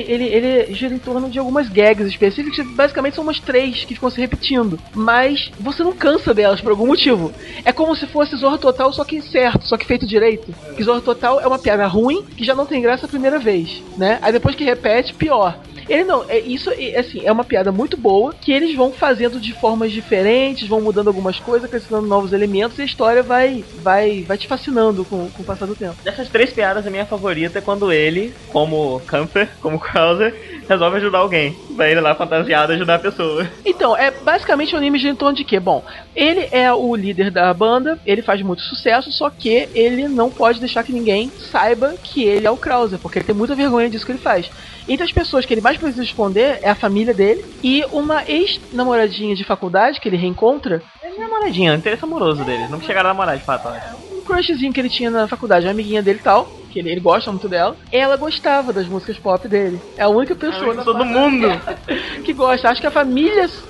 ele gira em torno de algumas gags específicas, que basicamente são umas 3 que ficam se repetindo, mas você não cansa delas por algum motivo. É como se fosse Zorra Total, só que certo, só que feito direito. Que Zorra Total é uma piada ruim, que já não tem graça a primeira vez, né? Aí depois que repete, pior. Ele não, assim, é uma piada muito boa, que eles vão fazendo de formas diferentes, vão mudando algumas coisas, acrescentando novos elementos, e a história vai te fascinando com o passar do tempo. Dessas 3 piadas, a minha favorita é quando ele, como Camper, como Krauser, resolve ajudar alguém. Vai ele lá fantasiado ajudar a pessoa. Então, basicamente o anime gira em torno de quê? Bom, ele é o líder da banda, ele faz muito sucesso, só que ele não pode deixar que ninguém saiba que ele é o Krauser, porque ele tem muita vergonha disso que ele faz. Entre as pessoas que ele mais precisa esconder é a família dele e uma ex-namoradinha de faculdade que ele reencontra. É namoradinha, interesse amoroso dele. Não chegaram a namorar de fato, né? Um crushzinho que ele tinha na faculdade, uma amiguinha dele e tal, que ele gosta muito dela. Ela gostava das músicas pop dele. É a única pessoa todo mundo que gosta. Acho que a família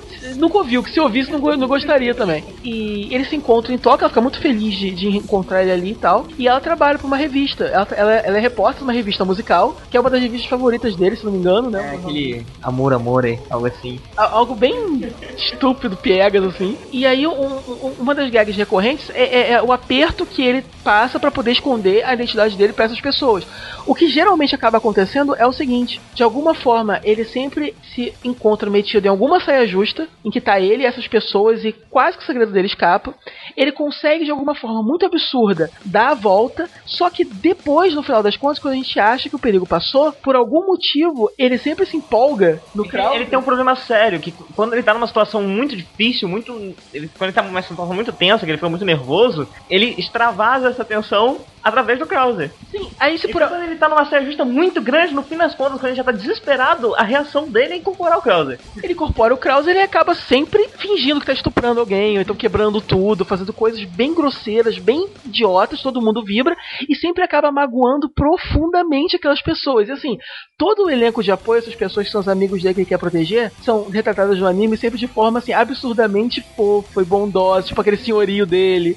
nunca ouviu, que se ouvisse não gostaria também. E eles se encontram em Tóquio, ela fica muito feliz de encontrar ele ali e tal. E ela trabalha pra uma revista. Ela é repórter de uma revista musical, que é uma das revistas favoritas dele, se não me engano, né? É aquele Amor, algo assim. Algo bem estúpido, piegas, assim. E aí, uma das gags recorrentes é o aperto que ele passa pra poder esconder a identidade dele pra essas pessoas. O que geralmente acaba acontecendo é o seguinte: de alguma forma, ele sempre se encontra metido em alguma saia justa, em que tá ele e essas pessoas, e quase que o segredo dele escapa. Ele consegue, de alguma forma muito absurda, dar a volta, só que depois, no final das contas, quando a gente acha que o perigo passou, por algum motivo, ele sempre se empolga no Krauser. Ele tem um problema sério, que quando ele tá numa situação muito difícil, quando ele tá numa situação muito tensa, que ele fica muito nervoso, ele extravasa essa tensão através do Krauser. Sim, aí se quando ele tá numa saia justa muito grande, no fim das contas, quando ele já tá desesperado, a reação dele é incorporar o Krauser. Ele incorpora o Krauser e ele acaba sempre fingindo que tá estuprando alguém, ou então quebrando tudo, fazendo coisas bem grosseiras, bem idiotas, todo mundo vibra, e sempre acaba magoando profundamente aquelas pessoas. E assim, todo o elenco de apoio, essas pessoas que são os amigos dele que ele quer proteger, são retratadas no anime sempre de forma assim, absurdamente fofa e bondosa, tipo aquele senhorio dele.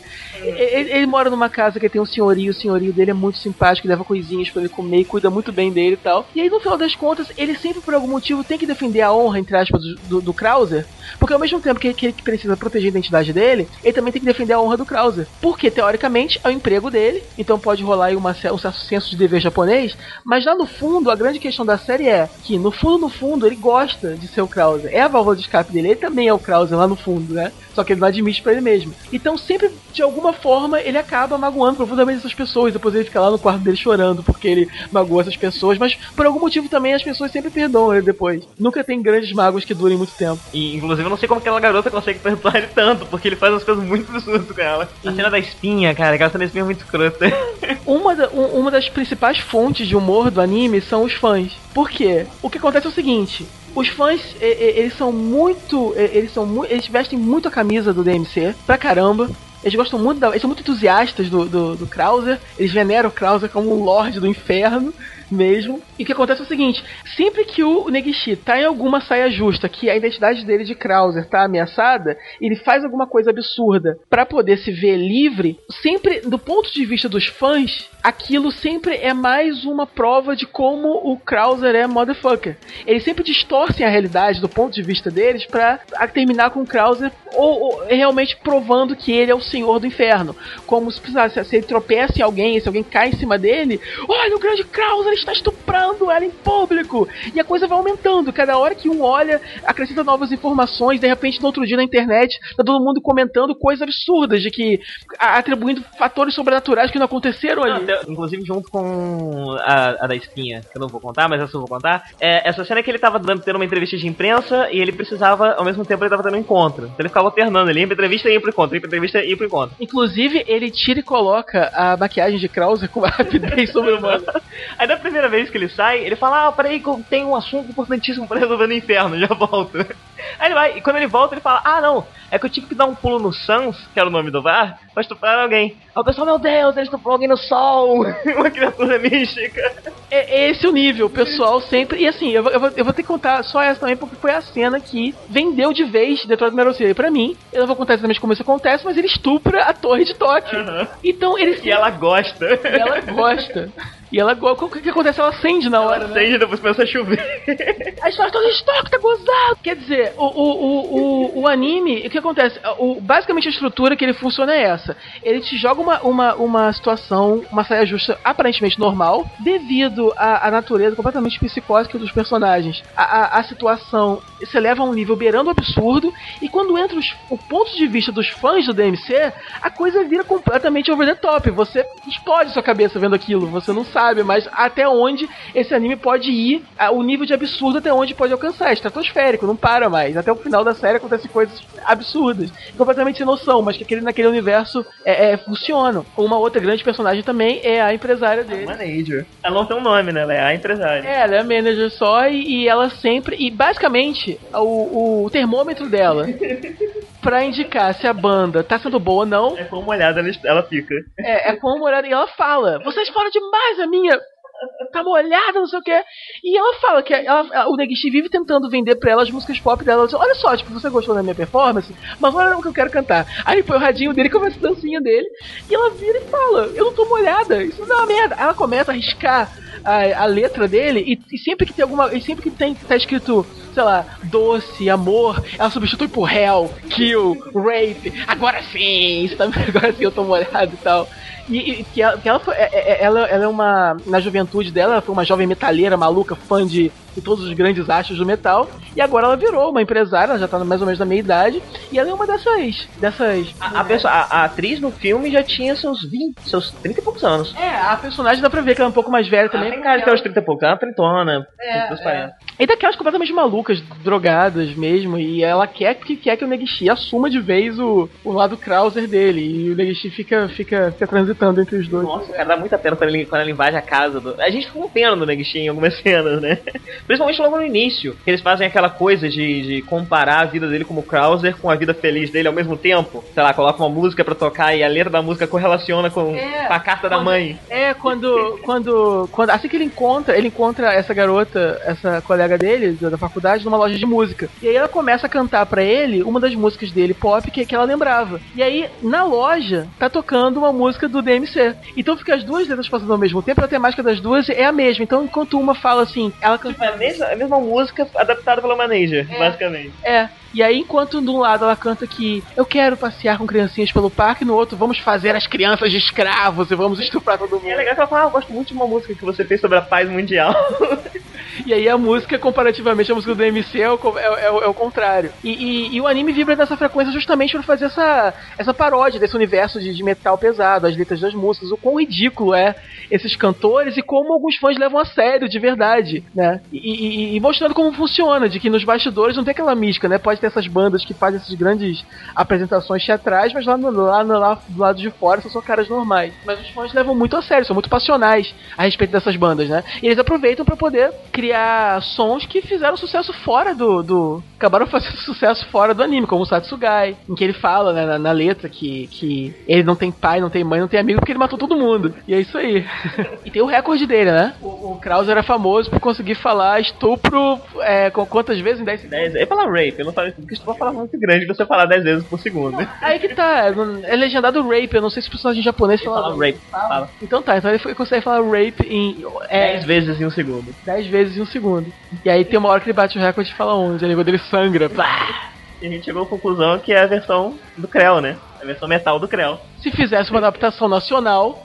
Ele mora numa casa que tem um senhorio, o senhorio dele é muito simpático, leva coisinhas pra ele comer e cuida muito bem dele e tal. E aí, no final das contas, ele sempre, por algum motivo, tem que defender a honra, entre aspas, do Krauser, porque ao mesmo tempo que ele precisa proteger a identidade dele, ele também tem que defender a honra do Krauser. Porque, teoricamente, é o emprego dele, então pode rolar aí um certo senso de dever japonês, mas lá no fundo, a grande questão da série é que, no fundo, ele gosta de ser o Krauser. É a válvula de escape dele, ele também é o Krauser lá no fundo, né? Só que ele não admite pra ele mesmo. Então, sempre, de alguma forma, ele acaba magoando profundamente essas pessoas. Depois ele fica lá no quarto dele chorando porque ele magoou essas pessoas. Mas, por algum motivo, também as pessoas sempre perdoam ele depois. Nunca tem grandes mágoas que durem muito tempo. E, inclusive, eu não sei como aquela garota consegue perdoar ele tanto, porque ele faz umas coisas muito absurdas com ela. A cena da espinha, cara, aquela cena da espinha é muito escrota. Uma das principais fontes de humor do anime são os fãs. Por quê? O que acontece é o seguinte: os fãs, eles vestem muito a camisa do DMC, pra caramba. Eles gostam muito, eles são muito entusiastas do Krauser. Eles veneram o Krauser como um lorde do inferno mesmo. E o que acontece é o seguinte: sempre que o Negishi tá em alguma saia justa, que a identidade dele de Krauser tá ameaçada, ele faz alguma coisa absurda pra poder se ver livre. Sempre, do ponto de vista dos fãs, aquilo sempre é mais uma prova de como o Krauser é motherfucker. Eles sempre distorcem a realidade do ponto de vista deles pra terminar com o Krauser ou realmente provando que ele é o senhor do inferno. Como se ele tropeça em alguém, se alguém cai em cima dele, olha, o grande Krauser está estuprando ela em público. E a coisa vai aumentando. Cada hora que um olha, acrescenta novas informações. De repente, no outro dia na internet, tá todo mundo comentando coisas absurdas, de que atribuindo fatores sobrenaturais que não aconteceram ali. Inclusive junto com a da espinha, que eu não vou contar, mas essa eu vou contar. Essa cena é que ele tava tendo uma entrevista de imprensa e ele precisava, ao mesmo tempo, ele tava tendo um encontro. Então ele ficava alternando, ele ia pra entrevista e ia pro encontro, ia pra entrevista e ia pro encontro. Inclusive, ele tira e coloca a maquiagem de Krauser com uma rapidez sobre-humana. Aí da primeira vez que ele sai, ele fala, peraí que eu tenho um assunto importantíssimo pra resolver no inferno, já volto. Aí ele vai, e quando ele volta ele fala, não, é que eu tive que dar um pulo no Sans, que era o nome do bar, pra estuprar alguém. Aí o pessoal, meu Deus, ele estuprou alguém no sol, uma criatura mística. É esse o nível, o pessoal sempre... E assim, eu vou ter que contar só essa também, porque foi a cena que vendeu de vez Detroit Metal City pra mim. Eu não vou contar exatamente como isso acontece, mas ele estupra a Torre de Tóquio. Uhum. Então ele... E ela gosta. E ela, o que acontece? Ela acende na hora, né? Acende e depois começa a chover. A história toda de estoque, tá gozado! Quer dizer, o anime, o que acontece? Basicamente a estrutura que ele funciona é essa. Ele te joga uma situação, uma saia justa aparentemente normal, devido à natureza completamente psicótica dos personagens. A situação se eleva a um nível beirando o absurdo, e quando entra o ponto de vista dos fãs do DMC, a coisa vira completamente over the top. Você explode sua cabeça vendo aquilo, você não sabe mas até onde esse anime pode ir, o nível de absurdo até onde pode alcançar, é estratosférico, não para mais. Até o final da série acontecem coisas absurdas, completamente sem noção, mas que naquele universo funcionam. Uma outra grande personagem também é a empresária dele. A manager. Ela não tem um nome, né? Ela é a empresária. Ela é a manager só e ela sempre... E basicamente, o termômetro dela pra indicar se a banda tá sendo boa ou não... É com uma olhada, ela fica. É com uma olhada e ela fala, vocês falam demais a minha tá molhada, não sei o que. E ela fala que o Negishi vive tentando vender pra ela as músicas pop dela. Ela diz, olha só, tipo, você gostou da minha performance, mas olha o que eu quero cantar. Aí ele põe o radinho dele e começa a dancinha dele. E ela vira e fala, eu não tô molhada, isso não é uma merda. Aí ela começa a riscar a letra dele e sempre que tem sempre que tá escrito, sei lá, doce, amor, ela substitui por hell, kill, rape, agora sim, agora sim eu tô molhado e tal. E que ela é uma. Na juventude dela, ela foi uma jovem metaleira, maluca, fã de todos os grandes astros do metal. E agora ela virou uma empresária, ela já tá mais ou menos na meia idade. E ela é uma dessas. A atriz no filme já tinha seus 30 e poucos anos. A personagem dá pra ver que ela é um pouco mais velha também. Ela tem cara de ter uns 30 e poucos, ela é uma tritona, dos 40. E daquelas completamente malucas, drogadas mesmo. E ela quer que o Negishi assuma de vez o lado Krauser dele. E o Negishi fica transitando entre os dois. Nossa, cara, dá muita pena quando ela invade a casa A gente fica com pena do Negishi em algumas cenas, né? Principalmente logo no início. Que eles fazem aquela coisa de comparar a vida dele como Krauser com a vida feliz dele ao mesmo tempo. Sei lá, coloca uma música pra tocar e a letra da música correlaciona com a carta da mãe. Assim que ele encontra essa garota, essa colega dele, da faculdade, numa loja de música. E aí ela começa a cantar pra ele uma das músicas dele, pop, que ela lembrava. E aí, na loja, tá tocando uma música do DMC. Então fica as duas letras passando ao mesmo tempo, a temática das duas é a mesma. Então, enquanto uma fala assim, ela canta... a mesma música adaptada pela manager, basicamente. E aí, enquanto de um lado ela canta que eu quero passear com criancinhas pelo parque, no outro, vamos fazer as crianças de escravos e vamos estuprar todo mundo. E é legal que ela fala, eu gosto muito de uma música que você fez sobre a paz mundial. E aí a música, comparativamente à música do DMC, é o contrário. E o anime vibra nessa frequência justamente para fazer essa paródia desse universo de metal pesado, as letras das músicas, o quão ridículo é esses cantores e como alguns fãs levam a sério, de verdade, né? E mostrando como funciona, de que nos bastidores não tem aquela mística, né? Pode ter essas bandas que fazem essas grandes apresentações teatrais, mas lá do lado de fora são só caras normais. Mas os fãs levam muito a sério, são muito passionais a respeito dessas bandas, né? E eles aproveitam para poder criar sons que fizeram sucesso fora acabaram fazendo sucesso fora do anime, como o Satsugai, em que ele fala, né, na letra que ele não tem pai, não tem mãe, não tem amigo porque ele matou todo mundo. E é isso aí. E tem o recorde dele, né? O Krauser era famoso por conseguir falar estupro com quantas vezes? Em 10 segundos? Eu falo rape, eu não falo porque estupro é uma palavra muito grande você falar 10 vezes por segundo. Aí que tá, é legendado rape, eu não sei se o personagem japonês fala rape. Fala. Então tá, então ele consegue falar rape em 10 vezes em um segundo. 10 vezes em um segundo. E aí tem uma hora que ele bate o recorde e fala 11, a língua dele sangra. Pá! E a gente chegou à conclusão que é a versão do Creu, né? A versão metal do Creu. Se fizesse uma adaptação nacional,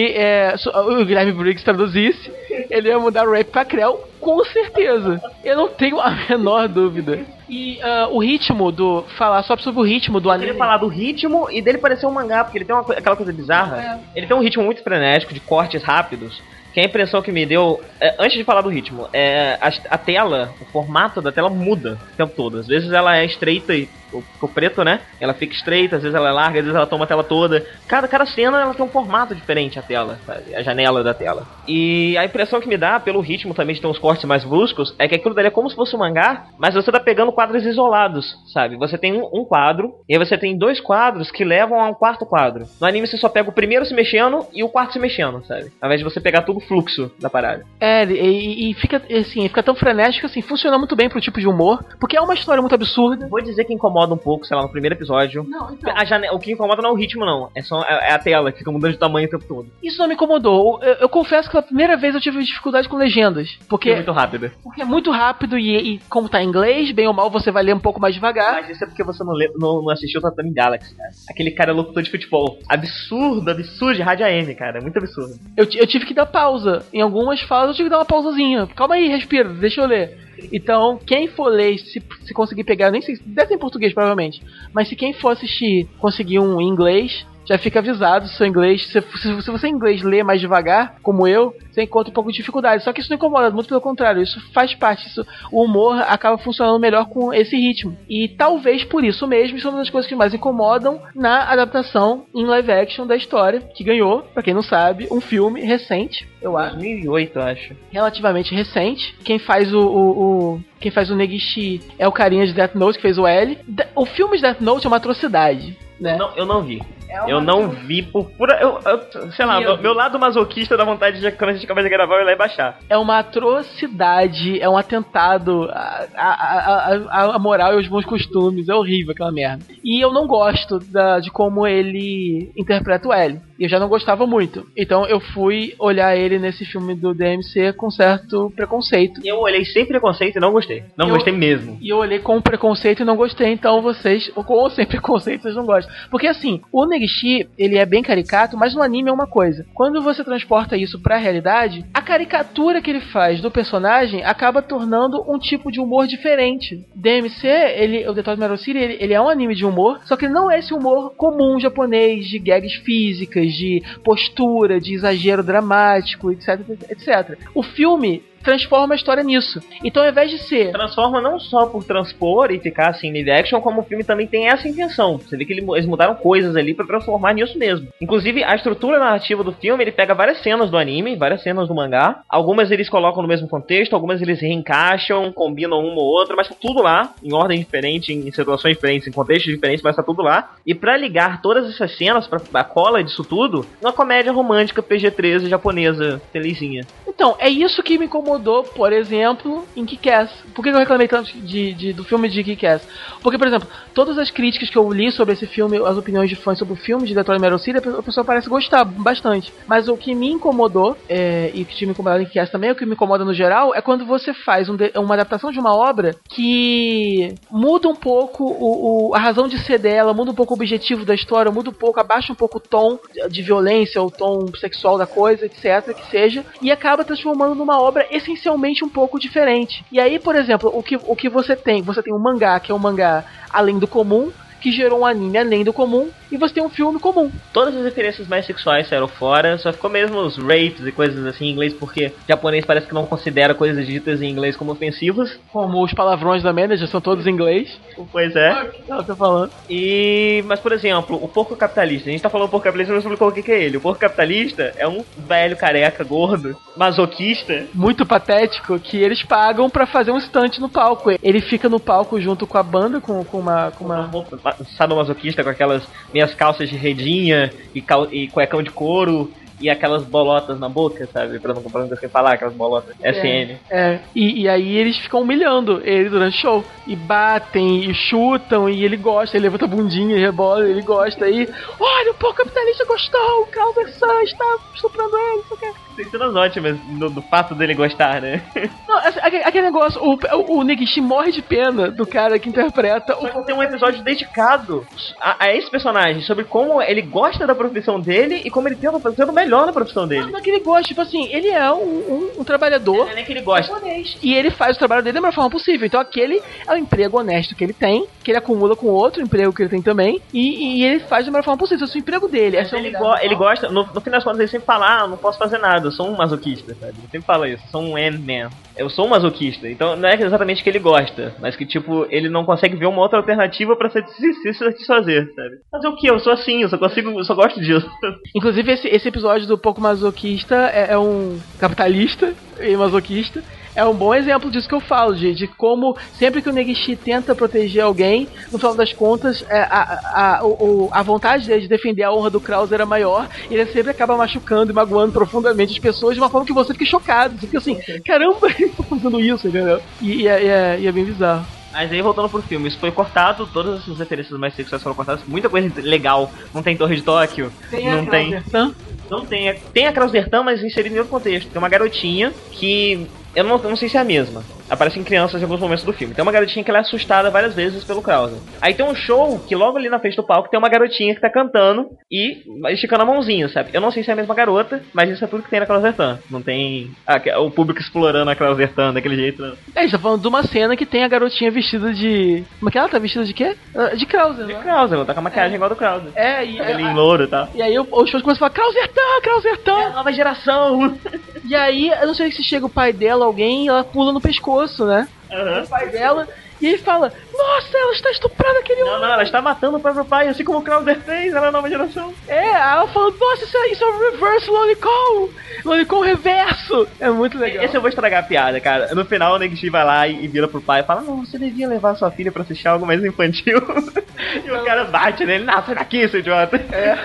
o Guilherme Briggs traduzisse, ele ia mudar o rap pra Creu, com certeza. Eu não tenho a menor dúvida. E o ritmo falar só sobre o ritmo do anime. Eu queria falar do ritmo e dele parecer um mangá, porque ele tem aquela coisa bizarra. Ele tem um ritmo muito frenético, de cortes rápidos. Que a impressão que me deu, antes de falar do ritmo, a tela, o formato da tela muda o tempo todo. Às vezes ela é estreita e ficou preto, né? Ela fica estreita, às vezes ela é larga, às vezes ela toma a tela toda. Cada cena ela tem um formato diferente, a tela, sabe? A janela da tela. E a impressão que me dá, pelo ritmo também de ter uns cortes mais bruscos, é que aquilo dali é como se fosse um mangá, mas você tá pegando quadros isolados, sabe? Você tem um quadro, e aí você tem 2 quadros que levam a um quarto quadro. No anime você só pega o primeiro se mexendo e o quarto se mexendo, sabe? Ao invés de você pegar todo o fluxo da parada. E fica assim, fica tão frenético assim, funciona muito bem pro tipo de humor, porque é uma história muito absurda. Vou dizer que incomoda um pouco, sei lá, no primeiro episódio. Não, então. O que incomoda não é o ritmo, não. É só a tela, que fica mudando de tamanho o tempo todo. Isso não me incomodou. Eu confesso que pela primeira vez eu tive dificuldade com legendas. Porque é muito rápido. Porque é muito rápido e como tá em inglês, bem ou mal você vai ler um pouco mais devagar. Mas isso é porque você não assistiu Tatami Galaxy, né? Aquele cara locutor de futebol. Absurdo de rádio AM, cara. É muito absurdo. Eu tive que dar pausa. Em algumas falas eu tive que dar uma pausazinha. Calma aí, respira, deixa eu ler. Então, quem for ler, se conseguir pegar, nem sei se deve ter em português provavelmente, mas se quem for assistir conseguir um em inglês, já fica avisado se o inglês, se você em inglês lê mais devagar, como eu, você encontra um pouco de dificuldade. Só que isso não incomoda, muito pelo contrário, isso faz parte, o humor acaba funcionando melhor com esse ritmo. E talvez por isso mesmo, isso é uma das coisas que mais incomodam na adaptação em live action da história, que ganhou, pra quem não sabe, um filme recente, eu acho. 2008, eu acho. Relativamente recente. Quem faz o Negishi é o carinha de Death Note, que fez o L. O filme de Death Note é uma atrocidade, né? Não, eu não vi. Eu não vi por pura... sei lá, meu lado masoquista dá vontade de, quando a gente acaba de gravar, eu ir lá e baixar. É uma atrocidade, é um atentado à moral e aos bons costumes. É horrível aquela merda. E eu não gosto de como ele interpreta o L. Eu já não gostava muito. Então eu fui olhar ele nesse filme do DMC com certo preconceito. Eu olhei sem preconceito e não gostei. Não gostei mesmo. E eu olhei com preconceito e não gostei. Então vocês, com ou sem preconceito, vocês não gostam. Porque assim, o Negishi, ele é bem caricato, mas no anime é uma coisa. Quando você transporta isso pra realidade, a caricatura que ele faz do personagem acaba tornando um tipo de humor diferente. DMC, o Detroit Metal City, ele é um anime de humor, só que ele não é esse humor comum japonês, de gags físicas, de postura, de exagero dramático, etc, etc. O filme transforma a história nisso. Então, ao invés de ser... Transforma não só por transpor e ficar assim, live action, como o filme também tem essa intenção. Você vê que eles mudaram coisas ali pra transformar nisso mesmo. Inclusive, a estrutura narrativa do filme, ele pega várias cenas do anime, várias cenas do mangá. Algumas eles colocam no mesmo contexto, algumas eles reencaixam, combinam uma ou outra, mas tá tudo lá, em ordem diferente, em situações diferentes, em contextos diferentes, mas tá tudo lá. E pra ligar todas essas cenas, pra a cola disso tudo, uma comédia romântica PG-13 japonesa, felizinha. Então, é isso que me incomodou, por exemplo, em Kick-Ass. Por que eu reclamei tanto do filme de Kick-Ass? Porque, por exemplo, todas as críticas que eu li sobre esse filme, as opiniões de fãs sobre o filme de Detroit Metal City, a pessoa parece gostar bastante. Mas o que me incomodou, e que tinha me incomodado em Kick-Ass também, o que me incomoda no geral, é quando você faz uma adaptação de uma obra que muda um pouco a razão de ser dela, muda um pouco o objetivo da história, muda um pouco, abaixa um pouco o tom de violência, o tom sexual da coisa, etc, que seja, e acaba transformando numa obra essencialmente um pouco diferente. E aí, por exemplo, o que você tem um mangá, que é um mangá além do comum, que gerou um anime além do comum, e você tem um filme comum. Todas as referências mais sexuais saíram fora, só ficou mesmo os rapes e coisas assim em inglês, porque japonês parece que não considera coisas ditas em inglês como ofensivas. Como os palavrões da manager são todos em inglês. Pois é. Eu tô falando. Mas, por exemplo, o porco capitalista. A gente tá falando porco capitalista, não explicou o que é ele. O porco capitalista é um velho careca, gordo, masoquista. Muito patético, que eles pagam pra fazer um stunt no palco. Ele fica no palco junto com a banda, com uma roupa sadomasoquista, com aquelas minhas calças de redinha e cuecão de couro e aquelas bolotas na boca, sabe? Pra não conseguir falar, aquelas bolotas SN. E aí eles ficam humilhando ele durante o show. E batem, e chutam, e ele gosta, ele levanta a bundinha e rebola, ele gosta. E olha, o porco capitalista gostou, o Krauser San está estuprando ele, não sei o que. Tem cenas ótimas do fato dele gostar, né? Não, aquele negócio, o Negishi morre de pena do cara que interpreta. Tem um episódio dedicado a esse personagem, sobre como ele gosta da profissão dele e como ele tenta fazer o melhor na profissão dele. Não é que ele gosta, tipo assim, ele é um trabalhador. Não é nem que ele gosta. E ele faz o trabalho dele da melhor forma possível. Então aquele é o emprego honesto que ele tem, que ele acumula com outro emprego que ele tem também, e ele faz da melhor forma possível. Esse é o emprego dele. Ele gosta, no fim das contas, ele sempre fala, não posso fazer nada, eu sou um masoquista, sabe? Ele sempre fala isso, eu sou um Ant-Man. Eu sou um masoquista, então não é exatamente que ele gosta, mas que, tipo, ele não consegue ver uma outra alternativa pra se satisfazer, sabe? Mas o que? Eu sou assim, eu só gosto disso. Inclusive, esse episódio do Pouco Masoquista é um capitalista e masoquista. É um bom exemplo disso que eu falo, de como sempre que o Negishi tenta proteger alguém, no final das contas, a vontade dele de defender a honra do Krauser era maior, e ele sempre acaba machucando e magoando profundamente as pessoas de uma forma que você fica chocado. Você fica assim, caramba, ele tá fazendo isso, entendeu? E é bem bizarro. Mas aí, voltando pro filme, isso foi cortado, todas essas referências mais sexuais foram cortadas, muita coisa legal. Não tem Torre de Tóquio, não tem. Tem a Krauser-tan, mas inserida em outro contexto. Tem uma garotinha que... Eu não sei se é a mesma. Aparecem crianças em alguns momentos do filme. Tem uma garotinha que ela é assustada várias vezes pelo Krauser. Aí tem um show que logo ali na frente do palco tem uma garotinha que tá cantando e esticando a mãozinha, sabe? Eu não sei se é a mesma garota, mas isso é tudo que tem na Krauser-tan. Não tem o público explorando a Krauser-tan daquele jeito, não. A gente tá falando de uma cena que tem a garotinha vestida de... Como é que ela tá vestida de quê? De Krauser, né? De Krauser, ela tá com a maquiagem igual a do Krauser. E em louro e tal. E aí os fãs começam a falar, Krauser-tan! É a nova geração! E aí, eu não sei se chega o pai dela, alguém, e ela pula no pescoço, né? Uhum. O pai dela, E ele fala, nossa, ela está estuprando aquele homem. Não, ela está matando o próprio pai, assim como o Krauser fez, ela é a nova geração. Ela fala, nossa, isso é o reverse Lolicon. Lolicon reverso. É muito legal. Esse eu vou estragar a piada, cara. No final o Negishi vai lá e vira pro pai e fala, não, você devia levar sua filha pra assistir algo mais infantil. E o cara bate nele, não, sai daqui, seu idiota.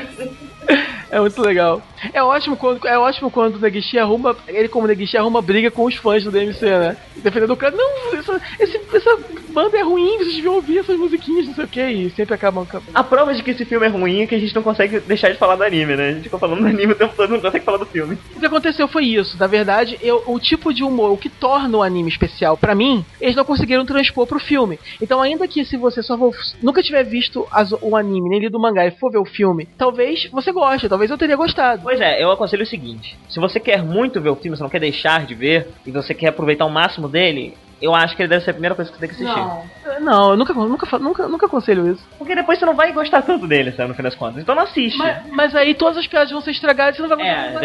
É muito legal. É ótimo quando o Negishi arruma, ele como Negishi arruma briga com os fãs do DMC, né? Defendendo o cara, não, essa banda é ruim, vocês deviam ouvir essas musiquinhas, não sei o que, e sempre acabam. A prova de que esse filme é ruim é que a gente não consegue deixar de falar do anime, né? A gente ficou falando do anime o tempo todo, não consegue falar do filme. O que aconteceu foi isso, na verdade, o tipo de humor, o que torna o anime especial pra mim, eles não conseguiram transpor pro filme. Então ainda que se você nunca tiver visto o anime, nem lido o mangá e for ver o filme, talvez você goste, talvez eu teria gostado. Pois é, eu aconselho o seguinte, se você quer muito ver o filme, você não quer deixar de ver, e você quer aproveitar o máximo dele, eu acho que ele deve ser a primeira coisa que você tem que assistir. Não, eu nunca aconselho isso. Porque depois você não vai gostar tanto dele, sabe, no fim das contas. Então não assiste. Mas aí todas as piadas vão ser estragadas e você não vai gostar.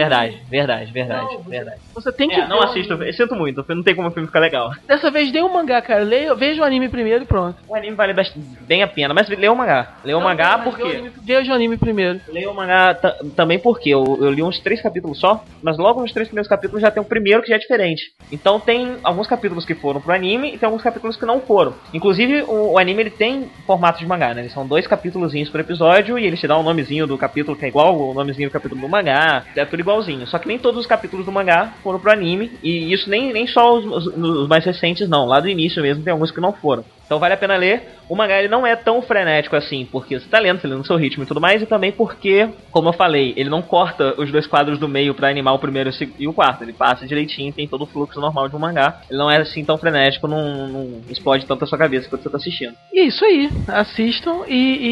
Verdade. Você tem que não assista, eu sinto muito, não tem como o filme ficar legal. Dessa vez dê um mangá, cara. Veja o anime primeiro e pronto. O anime vale bem a pena, mas lê o mangá. Lê o mangá porque... Veja o anime primeiro. Lê o mangá também porque eu li uns 3 capítulos só, mas logo nos 3 primeiros capítulos já tem um primeiro que já é diferente. Então tem alguns capítulos que foram pro anime e tem alguns capítulos que não foram. Inclusive o anime ele tem formato de mangá, né? Eles são 2 capítulozinhos por episódio e ele te dá um nomezinho do capítulo que é igual o nomezinho do capítulo do mangá. É tudo igualzinho. Só que nem todos os capítulos do mangá foram pro anime e isso nem só os mais recentes não. Lá do início mesmo tem alguns que não foram. Então vale a pena ler. O mangá ele não é tão frenético assim, porque você tá lendo no seu ritmo e tudo mais, e também porque, como eu falei, ele não corta os 2 quadros do meio pra animar o primeiro e o quarto. Ele passa direitinho, tem todo o fluxo normal de um mangá. Ele não é assim tão frenético, não explode tanto a sua cabeça quando você tá assistindo. E é isso aí, assistam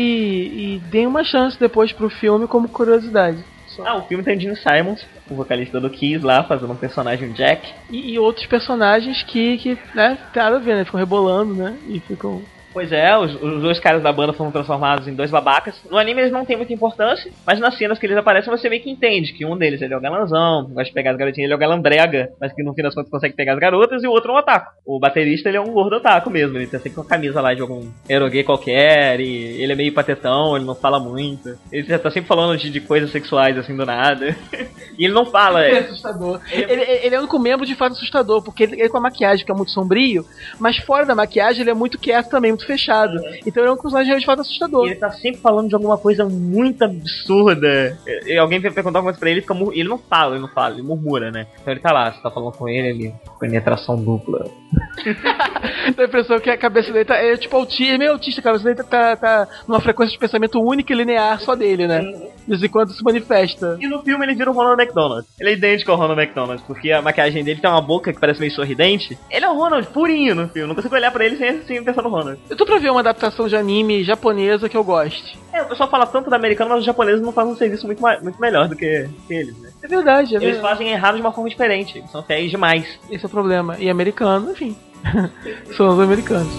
e deem uma chance depois pro filme como curiosidade. O filme tem o Gene Simons, o vocalista do Kiss lá, fazendo um personagem Jack. E outros personagens que né, tem nada a ver, né? Ficam rebolando, né? E ficam... Pois é, os 2 caras da banda foram transformados em 2 babacas. No anime eles não têm muita importância, mas nas cenas que eles aparecem você meio que entende que um deles ele é o galanzão, gosta de pegar as garotinhas, ele é o galandrega, mas que no fim das contas consegue pegar as garotas, e o outro é um otaku. O baterista ele é um gordo otaku mesmo, ele tá sempre com a camisa lá de algum eroguê qualquer, e ele é meio patetão, ele não fala muito. Ele tá sempre falando de coisas sexuais assim do nada. E ele não fala. É assustador. Ele é o único membro de fato assustador, porque ele com a maquiagem que é muito sombrio, mas fora da maquiagem ele é muito quieto também, muito fechado. Então ele é um personagem de fato assustador. E ele tá sempre falando de alguma coisa muito absurda. E alguém vai perguntar alguma coisa pra ele, ele não fala, ele murmura, né? Então ele tá lá, você tá falando com ele, penetração dupla. Dá a impressão que a cabeça dele é tipo autista, é meio autista, a cabeça dele tá numa frequência de pensamento única e linear só dele, né? De vez em quando se manifesta. E no filme ele vira o Ronald McDonald. Ele é idêntico ao Ronald McDonald, porque a maquiagem dele tem uma boca que parece meio sorridente. Ele é o Ronald purinho no filme, não consigo olhar pra ele sem pensar no Ronald. Eu tô pra ver uma adaptação de anime japonesa que eu goste. O pessoal fala tanto da americana, mas os japoneses não fazem um serviço muito melhor do que eles, né? É verdade, Eles fazem errado de uma forma diferente, eles são fiéis demais. Esse é o problema. E americano, enfim. São os americanos.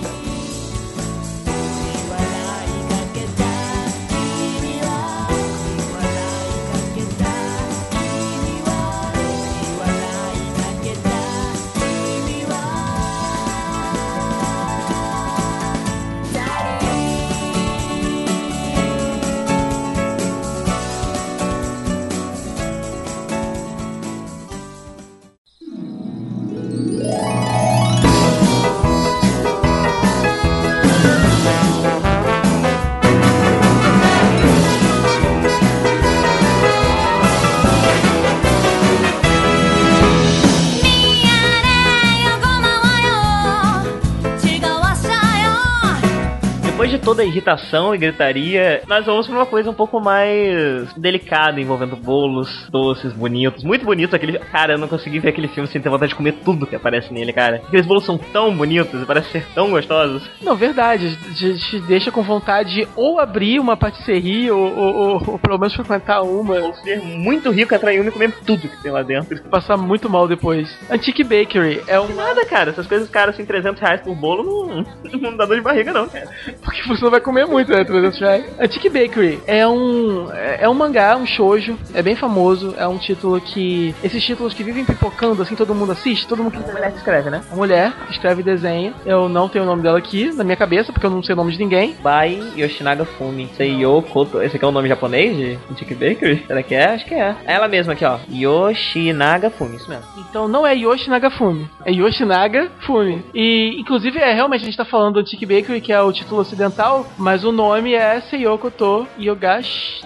Depois de toda a irritação e gritaria, nós vamos pra uma coisa um pouco mais delicada, envolvendo bolos, doces, bonitos, muito bonitos. Cara, eu não consegui ver aquele filme sem ter vontade de comer tudo que aparece nele, cara. Aqueles bolos são tão bonitos e parecem ser tão gostosos. Não, verdade, te deixa com vontade de ou abrir uma patisserie ou pelo menos frequentar uma. Ou ser muito rico, atrair uma e comer tudo que tem lá dentro. Passar muito mal depois. Antique Bakery é um... Nada, cara, essas coisas caras assim, R$300 por bolo não dá dor de barriga não, cara. Porque porque você não vai comer muito, né? 300 reais. Antique Bakery é um mangá, um shoujo, é bem famoso, é um título que... Esses títulos que vivem pipocando, assim, todo mundo assiste, todo mundo... A mulher que escreve, né? A mulher que escreve e desenha. Eu não tenho o nome dela aqui na minha cabeça, porque eu não sei o nome de ninguém. Bai Yoshinaga Fumi. Seiyo Koto. Esse aqui é o nome japonês de Antique Bakery? Será que é? Acho que é. É ela mesma aqui, ó. Yoshinaga Fumi, isso mesmo. Então não é Yoshinaga Fumi, é Yoshinaga Fumi. E, inclusive, realmente a gente tá falando do Antique Bakery, que é o título ocidental, mas o nome é Seiyoko to Yogashi.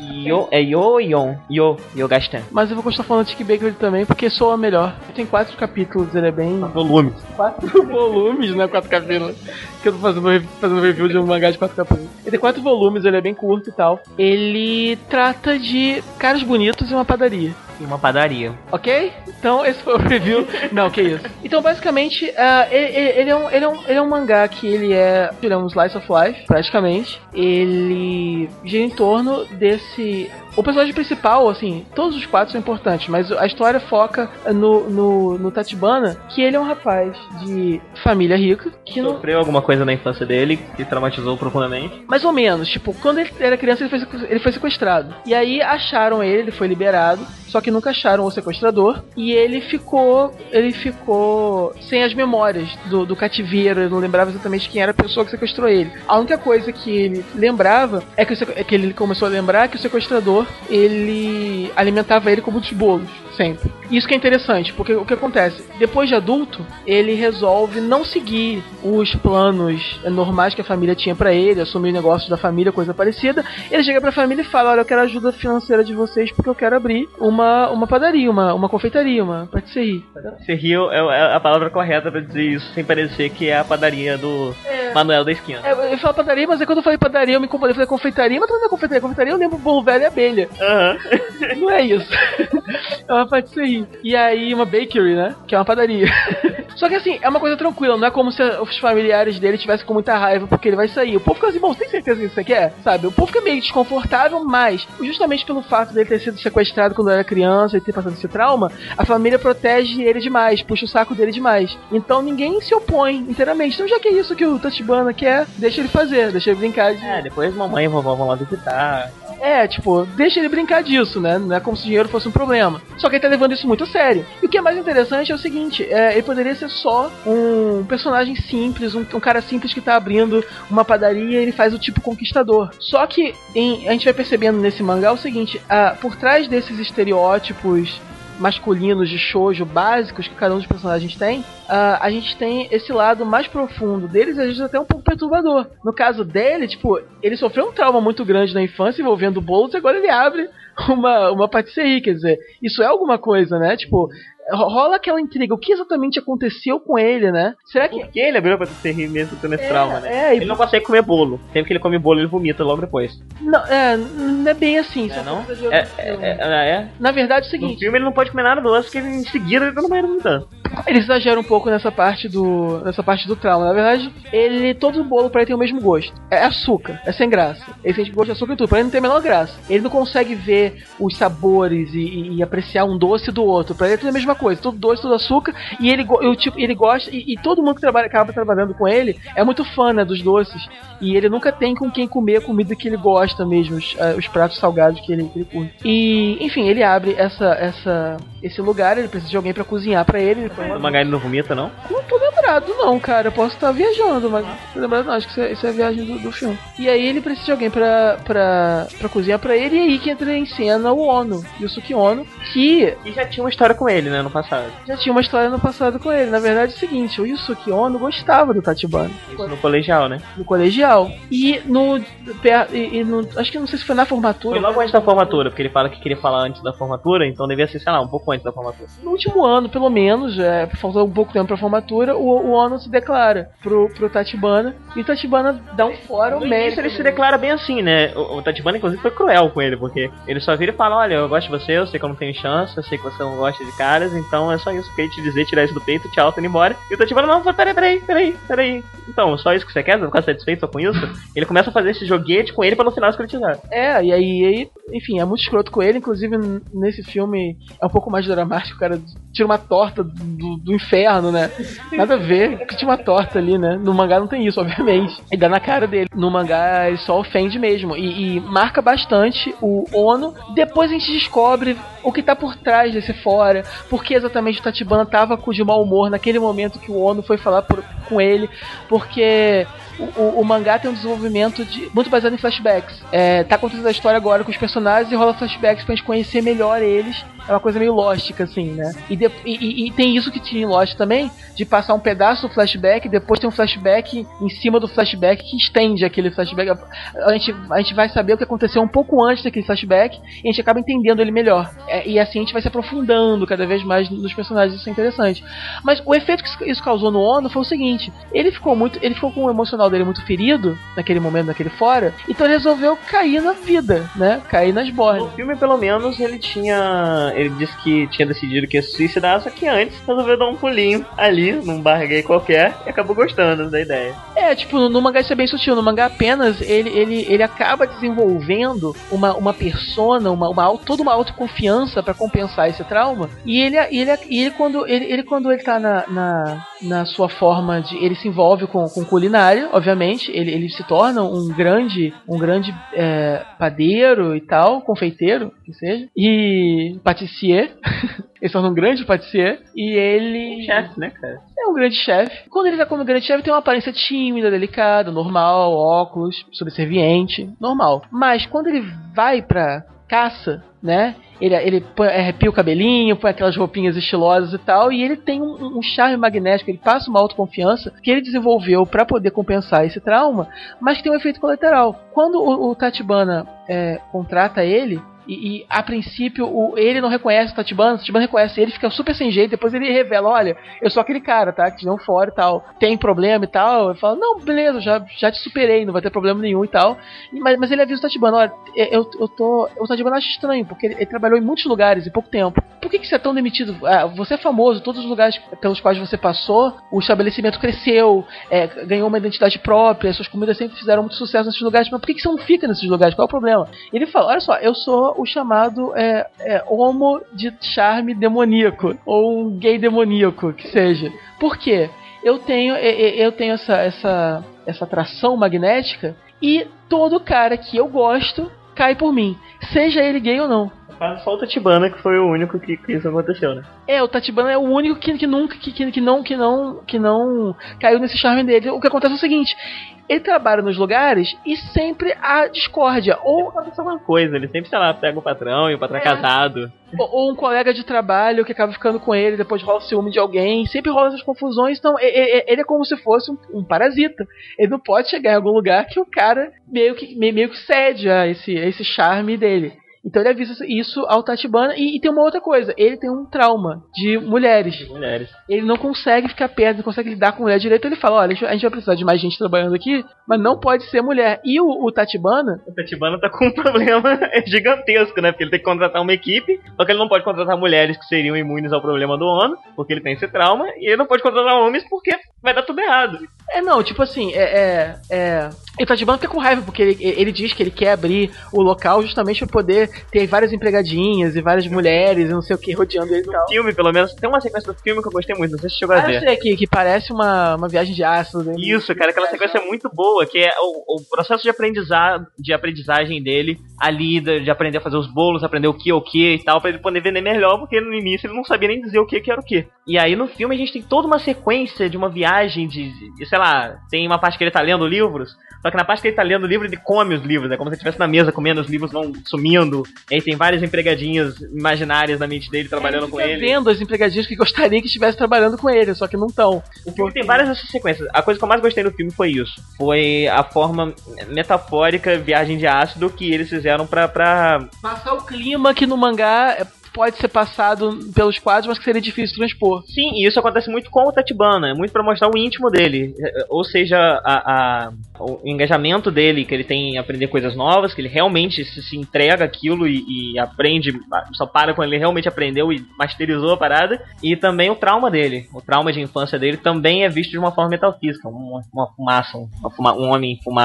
Yogastan. Mas eu vou continuar falando Antique Bakery também, porque soa melhor. Tem 4 capítulos, ele é bem... Volumes. 4 volumes, né? 4 capítulos. Que eu tô fazendo review de um mangá de 4 capítulos. Ele tem 4 volumes, ele é bem curto e tal. Ele trata de caras bonitos e uma padaria. E uma padaria. Ok? Então esse foi o review. Não, que isso. Então basicamente, ele é um mangá que ele é um slice of life, praticamente. Ele gira em torno desse... O personagem principal, assim, todos os 4 são importantes, mas a história foca no Tachibana, que ele é um rapaz de família rica, que sofreu alguma coisa na infância dele, que traumatizou profundamente. Mais ou menos, tipo, quando ele era criança ele foi sequestrado. E aí acharam ele foi liberado, só que nunca acharam o sequestrador, e ele ficou sem as memórias do cativeiro, ele não lembrava exatamente quem era a pessoa que sequestrou ele. A única coisa que ele lembrava é que ele começou a lembrar que o sequestrador, ele alimentava ele com muitos bolos, sempre. Isso que é interessante, porque o que acontece? Depois de adulto, ele resolve não seguir os planos normais que a família tinha pra ele, assumir negócios da família, coisa parecida. Ele chega pra família e fala, olha, eu quero a ajuda financeira de vocês porque eu quero abrir uma padaria, uma confeitaria, uma patisserie. Patisserie é a palavra correta pra dizer isso, sem parecer que é a padaria do Manuel da esquina. Eu falo padaria, mas aí quando eu falei padaria eu me incomodei, eu falei confeitaria, mas não é confeitaria. Confeitaria eu lembro bolo velho e abelha. Não é isso. É uma patisserie. E aí uma bakery, né? Que é uma padaria. Só que assim, é uma coisa tranquila, não é como se os familiares dele tivessem com muita raiva porque ele vai sair. O povo fica assim, bom, você tem certeza que você quer? Sabe? O povo fica meio desconfortável, mas justamente pelo fato dele ter sido sequestrado quando era criança e ter passado esse trauma, a família protege ele demais, puxa o saco dele demais. Então ninguém se opõe inteiramente. Então já que é isso que o Tachibana quer, deixa ele fazer, deixa ele brincar de... depois mamãe e vovó vão lá visitar. Tipo, deixa ele brincar disso, né? Não é como se dinheiro fosse um problema. Só que ele tá levando isso muito a sério. E o que é mais interessante é o seguinte, ele poderia ser só um personagem simples, um cara simples que tá abrindo uma padaria e ele faz o tipo conquistador. Só que a gente vai percebendo nesse mangá o seguinte, por trás desses estereótipos masculinos de shoujo básicos que cada um dos personagens tem, a gente tem esse lado mais profundo deles, às vezes até um pouco perturbador. No caso dele, tipo, ele sofreu um trauma muito grande na infância envolvendo bolos e agora ele abre uma patisserie, quer dizer, isso é alguma coisa, né? Tipo, rola aquela intriga, o que exatamente aconteceu com ele, né? Será que... Por que ele abriu a patisserie mesmo tendo esse trauma, né? Ele não consegue comer bolo. Sempre que ele come bolo, ele vomita logo depois. Não é bem assim. Não? Na verdade é o seguinte... No filme ele não pode comer nada doce, porque em seguida ele tá no banheiro vomitando. Eles exageram um pouco nessa parte do trauma. Na verdade, todo bolo pra ele tem o mesmo gosto. É açúcar, é sem graça. Ele sente gosto de açúcar e tudo, pra ele não tem a menor graça. Ele não consegue ver os sabores e apreciar um doce do outro. Pra ele é tudo a mesma coisa, tudo doce, tudo açúcar. E ele gosta, e todo mundo que acaba trabalhando com ele é muito fã, né, dos doces. E ele nunca tem com quem comer a comida que ele gosta mesmo, os pratos salgados que ele curte. E, enfim, ele abre esse lugar, ele precisa de alguém pra cozinhar pra ele. O mangá ele não vomita, não? Não tô lembrado, não, cara. Eu posso estar viajando, mas não tô lembrado, não. Acho que isso é a viagem do filme. E aí ele precisa de alguém pra cozinhar pra ele, e aí que entra em cena o Ono, Yusuke Ono, que... E já tinha uma história com ele, né, no passado. Já tinha uma história no passado com ele. Na verdade é o seguinte, o Yusuke Ono gostava do Tachibana. Isso no colegial, né? No colegial. E acho que não sei se foi na formatura. Foi logo antes da formatura, porque ele fala que queria falar antes da formatura, então devia ser, sei lá, um pouco antes da formatura. No último ano, pelo menos, faltou um pouco tempo pra formatura, o Ono se declara pro Tachibana, e o Tachibana dá um fora ao mérito. Ele se declara bem assim, né? O Tachibana, inclusive, foi cruel com ele, porque ele só vira e fala, olha, eu gosto de você, eu sei que eu não tenho chance, eu sei que você não gosta de caras, então é só isso que eu ia te dizer, tirar isso do peito, tchau, tô indo embora. E o Tachibana, não, peraí. Então, só isso que você quer? Você vai ficar satisfeito só com isso? Ele começa a fazer esse joguete com ele pra no final escrotizar. E aí enfim, é muito escroto com ele. Inclusive, nesse filme é um pouco mais dramático. O cara tira uma torta do inferno, né? Nada a ver, que tinha uma torta ali, né? No mangá não tem isso, obviamente. E dá na cara dele. No mangá ele só ofende mesmo. E marca bastante o Ono. Depois a gente descobre o que tá por trás desse fora. Porque exatamente o Tachibana tava de mau humor naquele momento que o Ono foi falar com ele. Porque o mangá tem um desenvolvimento muito baseado em flashbacks. Tá contando a história agora com os personagens e rola flashbacks pra gente conhecer melhor eles. É uma coisa meio lóstica, assim, né? E tem isso que tinha em Lost também, de passar um pedaço do flashback, depois tem um flashback em cima do flashback que estende aquele flashback. A gente vai saber o que aconteceu um pouco antes daquele flashback e a gente acaba entendendo ele melhor. E assim a gente vai se aprofundando cada vez mais nos personagens, isso é interessante. Mas o efeito que isso causou no Ono foi o seguinte: ele ficou com o emocional dele muito ferido naquele momento, naquele fora, então ele resolveu cair na vida, né? Cair nas bordas. No filme, pelo menos, ele disse que tinha decidido que ia se suicidar, só que antes resolveu dar um pulinho ali, num bar gay qualquer, e acabou gostando da ideia. No mangá isso é bem sutil. No mangá apenas ele acaba desenvolvendo uma persona, toda uma autoconfiança pra compensar esse trauma. E ele quando ele tá na sua forma de... Ele se envolve com culinária, obviamente. Ele se torna um grande padeiro e tal, confeiteiro, que seja. E patissier. Ele se torna um grande patissier. E ele... Chefe, né, cara? É um grande chefe. Quando ele tá como grande chefe, tem uma aparência tímida, delicada, normal, óculos, subserviente, normal. Mas quando ele vai pra caça, né? Ele arrepia o cabelinho, põe aquelas roupinhas estilosas e tal, e ele tem um charme magnético, ele passa uma autoconfiança que ele desenvolveu para poder compensar esse trauma, mas que tem um efeito colateral. Quando o Tachibana contrata ele, e a princípio ele não reconhece o Tachibana reconhece ele, fica super sem jeito, depois ele revela: olha, eu sou aquele cara, tá, que te deu um fora e tal, tem problema e tal. Ele fala: não, beleza, já te superei, não vai ter problema nenhum e tal. Mas ele avisa o Tachibana: olha, o Tachibana acha estranho, porque ele trabalhou em muitos lugares em pouco tempo. Por que você é tão demitido? Você é famoso, todos os lugares pelos quais você passou, o estabelecimento cresceu, ganhou uma identidade própria, suas comidas sempre fizeram muito sucesso nesses lugares, mas por que você não fica nesses lugares? Qual é o problema? Ele fala: olha só, eu sou o chamado homo de charme demoníaco, ou um gay demoníaco, que seja. Por quê? Eu tenho essa atração magnética, e todo cara que eu gosto cai por mim, seja ele gay ou não. Só o Tachibana que foi o único que isso aconteceu, né? O Tachibana é o único que nunca que não caiu nesse charme dele. O que acontece é o seguinte: ele trabalha nos lugares e sempre há discórdia. Ou acontece alguma coisa, ele sempre, sei lá, pega o patrão e o patrão é casado. Ou um colega de trabalho que acaba ficando com ele, depois rola ciúme de alguém, sempre rola essas confusões. Então ele é como se fosse um parasita. Ele não pode chegar em algum lugar que o cara meio que cede a esse charme dele. Então ele avisa isso ao Tachibana. E tem uma outra coisa: ele tem um trauma de mulheres. Ele não consegue ficar perto, não consegue lidar com mulher direito. Ele fala: olha, a gente vai precisar de mais gente trabalhando aqui, mas não pode ser mulher. E o Tachibana tá com um problema gigantesco, né? Porque ele tem que contratar uma equipe, só que ele não pode contratar mulheres que seriam imunes ao problema do Ono, porque ele tem esse trauma. E ele não pode contratar homens porque vai dar tudo errado. E o Tachibana fica com raiva, porque ele diz que ele quer abrir o local justamente pra poder ter várias empregadinhas e várias mulheres e não sei o que rodeando ele e tal. No filme, pelo menos, tem uma sequência do filme que eu gostei muito, não sei se você chegou a ver. Eu sei, que parece uma viagem de ácido. Né? Isso, cara, aquela sequência é muito boa, que é o processo de aprendizagem dele ali, de aprender a fazer os bolos, aprender o que e tal, pra ele poder vender melhor, porque no início ele não sabia nem dizer o que era o que. E aí no filme a gente tem toda uma sequência de uma viagem de sei lá, tem uma parte que ele tá lendo livros, só que na parte que ele tá lendo o livro, ele come os livros, é como se ele estivesse na mesa comendo, os livros vão sumindo, e aí tem várias empregadinhas imaginárias na mente dele trabalhando com ele. Vendo as empregadinhas que gostaria que estivesse trabalhando com ele, só que não estão. O filme tem várias dessas sequências. A coisa que eu mais gostei no filme foi isso. Foi a forma metafórica, viagem de ácido, que eles fizeram pra passar o clima que no mangá pode ser passado pelos quadros, mas que seria difícil transpor. Sim, e isso acontece muito com o Tachibana, é muito pra mostrar o íntimo dele, ou seja, o engajamento dele, que ele tem em aprender coisas novas, que ele realmente se entrega aquilo e aprende, só para quando ele realmente aprendeu e masterizou a parada, e também o trauma dele, o trauma de infância dele também é visto de uma forma metafísica, uma fumaça, um homem em fumaça.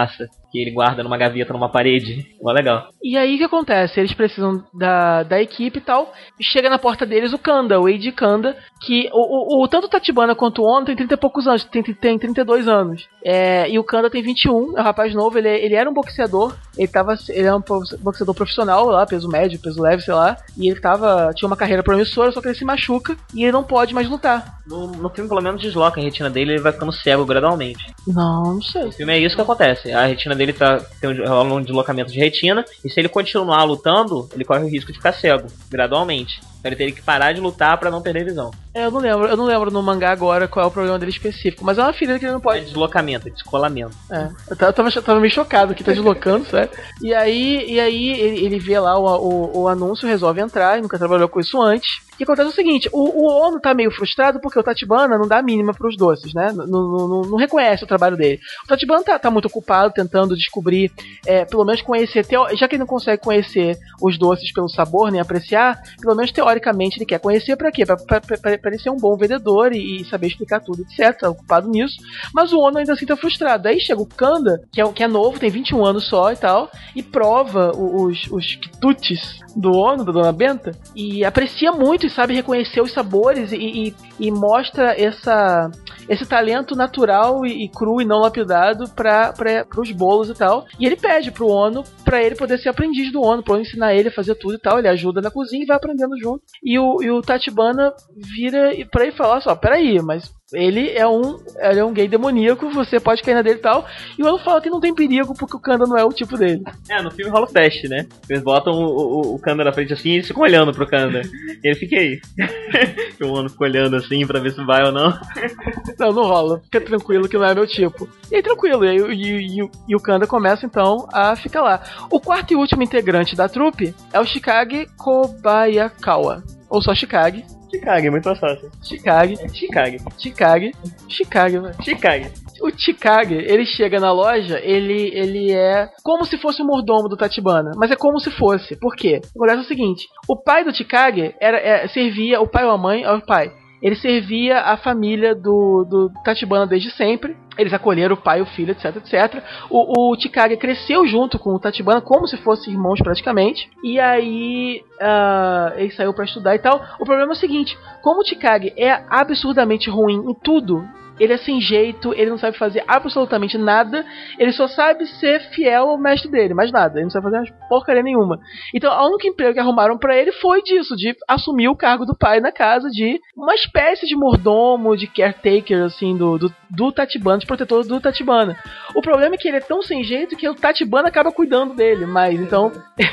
que ele guarda numa gaveta numa parede. Mó legal. E aí o que acontece? Eles precisam da equipe e tal. Chega na porta deles o Kanda, o Eiji Kanda, que tanto o Tachibana quanto o Ono tem 30 e poucos anos, tem 32 anos. E o Kanda tem 21, é um rapaz novo, ele era um boxeador, ele é um boxeador profissional lá, peso médio, peso leve, sei lá, e ele tinha uma carreira promissora, só que ele se machuca e ele não pode mais lutar. No filme, pelo menos, desloca a retina dele e ele vai ficando cego gradualmente. Não sei. No filme é isso que acontece. A retina dele rola um deslocamento de retina, e se ele continuar lutando, ele corre o risco de ficar cego, gradualmente. Então ele teria que parar de lutar pra não perder visão. Eu não lembro no mangá agora qual é o problema dele específico, mas é uma ferida que ele não pode. É deslocamento, é descolamento. Eu tava meio chocado que tá deslocando, certo? E aí ele vê lá o anúncio, resolve entrar, e nunca trabalhou com isso antes. O que acontece é o seguinte, o Ono tá meio frustrado porque o Tachibana não dá a mínima pros doces, né? Não reconhece o trabalho dele. O Tachibana tá muito ocupado tentando descobrir, pelo menos conhecer, já que ele não consegue conhecer os doces pelo sabor, nem apreciar, pelo menos teoricamente ele quer conhecer pra quê? Pra ele ser um bom vendedor e saber explicar tudo, etc. Tá ocupado nisso. Mas o Ono ainda assim tá frustrado. Aí chega o Kanda, que é novo, tem 21 anos só e tal, e prova os quitutes do Ono, da Dona Benta, e aprecia muito e sabe reconhecer os sabores e mostra esse talento natural e cru e não lapidado para os bolos e tal. E ele pede pro Ono pra ele poder ser aprendiz do Ono, pra Ono ensinar ele a fazer tudo e tal. Ele ajuda na cozinha e vai aprendendo junto. E o Tachibana vira pra ele falar só, peraí, mas ele é um gay demoníaco, você pode cair na dele e tal. E o Ono fala que não tem perigo porque o Kanda não é o tipo dele. No filme rola o teste, né? Eles botam o Kanda na frente assim e eles ficam olhando pro Kanda. E ele fica aí. O Ono fica olhando assim pra ver se vai ou não. Não rola. Fica tranquilo que não é meu tipo. E aí tranquilo, e o Kanda começa então a ficar lá. O quarto e último integrante da trupe é o Chikage Kobayakawa. Ou só Chikage. Chikage, muito mais fácil. Chikage. O Chikage, ele chega na loja, ele é como se fosse o mordomo do Tachibana, mas é como se fosse. Por quê? Acontece o seguinte, o pai do Chikage servia, o pai ou a mãe, o pai, ele servia a família do Tachibana desde sempre. Eles acolheram o pai, o filho, etc, etc. O Chikage cresceu junto com o Tachibana como se fossem irmãos praticamente. E aí ele saiu pra estudar e tal. O problema é o seguinte, como o Chikage é absurdamente ruim em tudo, ele é sem jeito, ele não sabe fazer absolutamente nada, ele só sabe ser fiel ao mestre dele, mais nada, ele não sabe fazer porcaria nenhuma. Então, o único emprego que arrumaram pra ele foi disso, de assumir o cargo do pai na casa, de uma espécie de mordomo, de caretaker, assim, do Tachibana, de protetor do Tachibana. O problema é que ele é tão sem jeito que o Tachibana acaba cuidando dele, mas, então,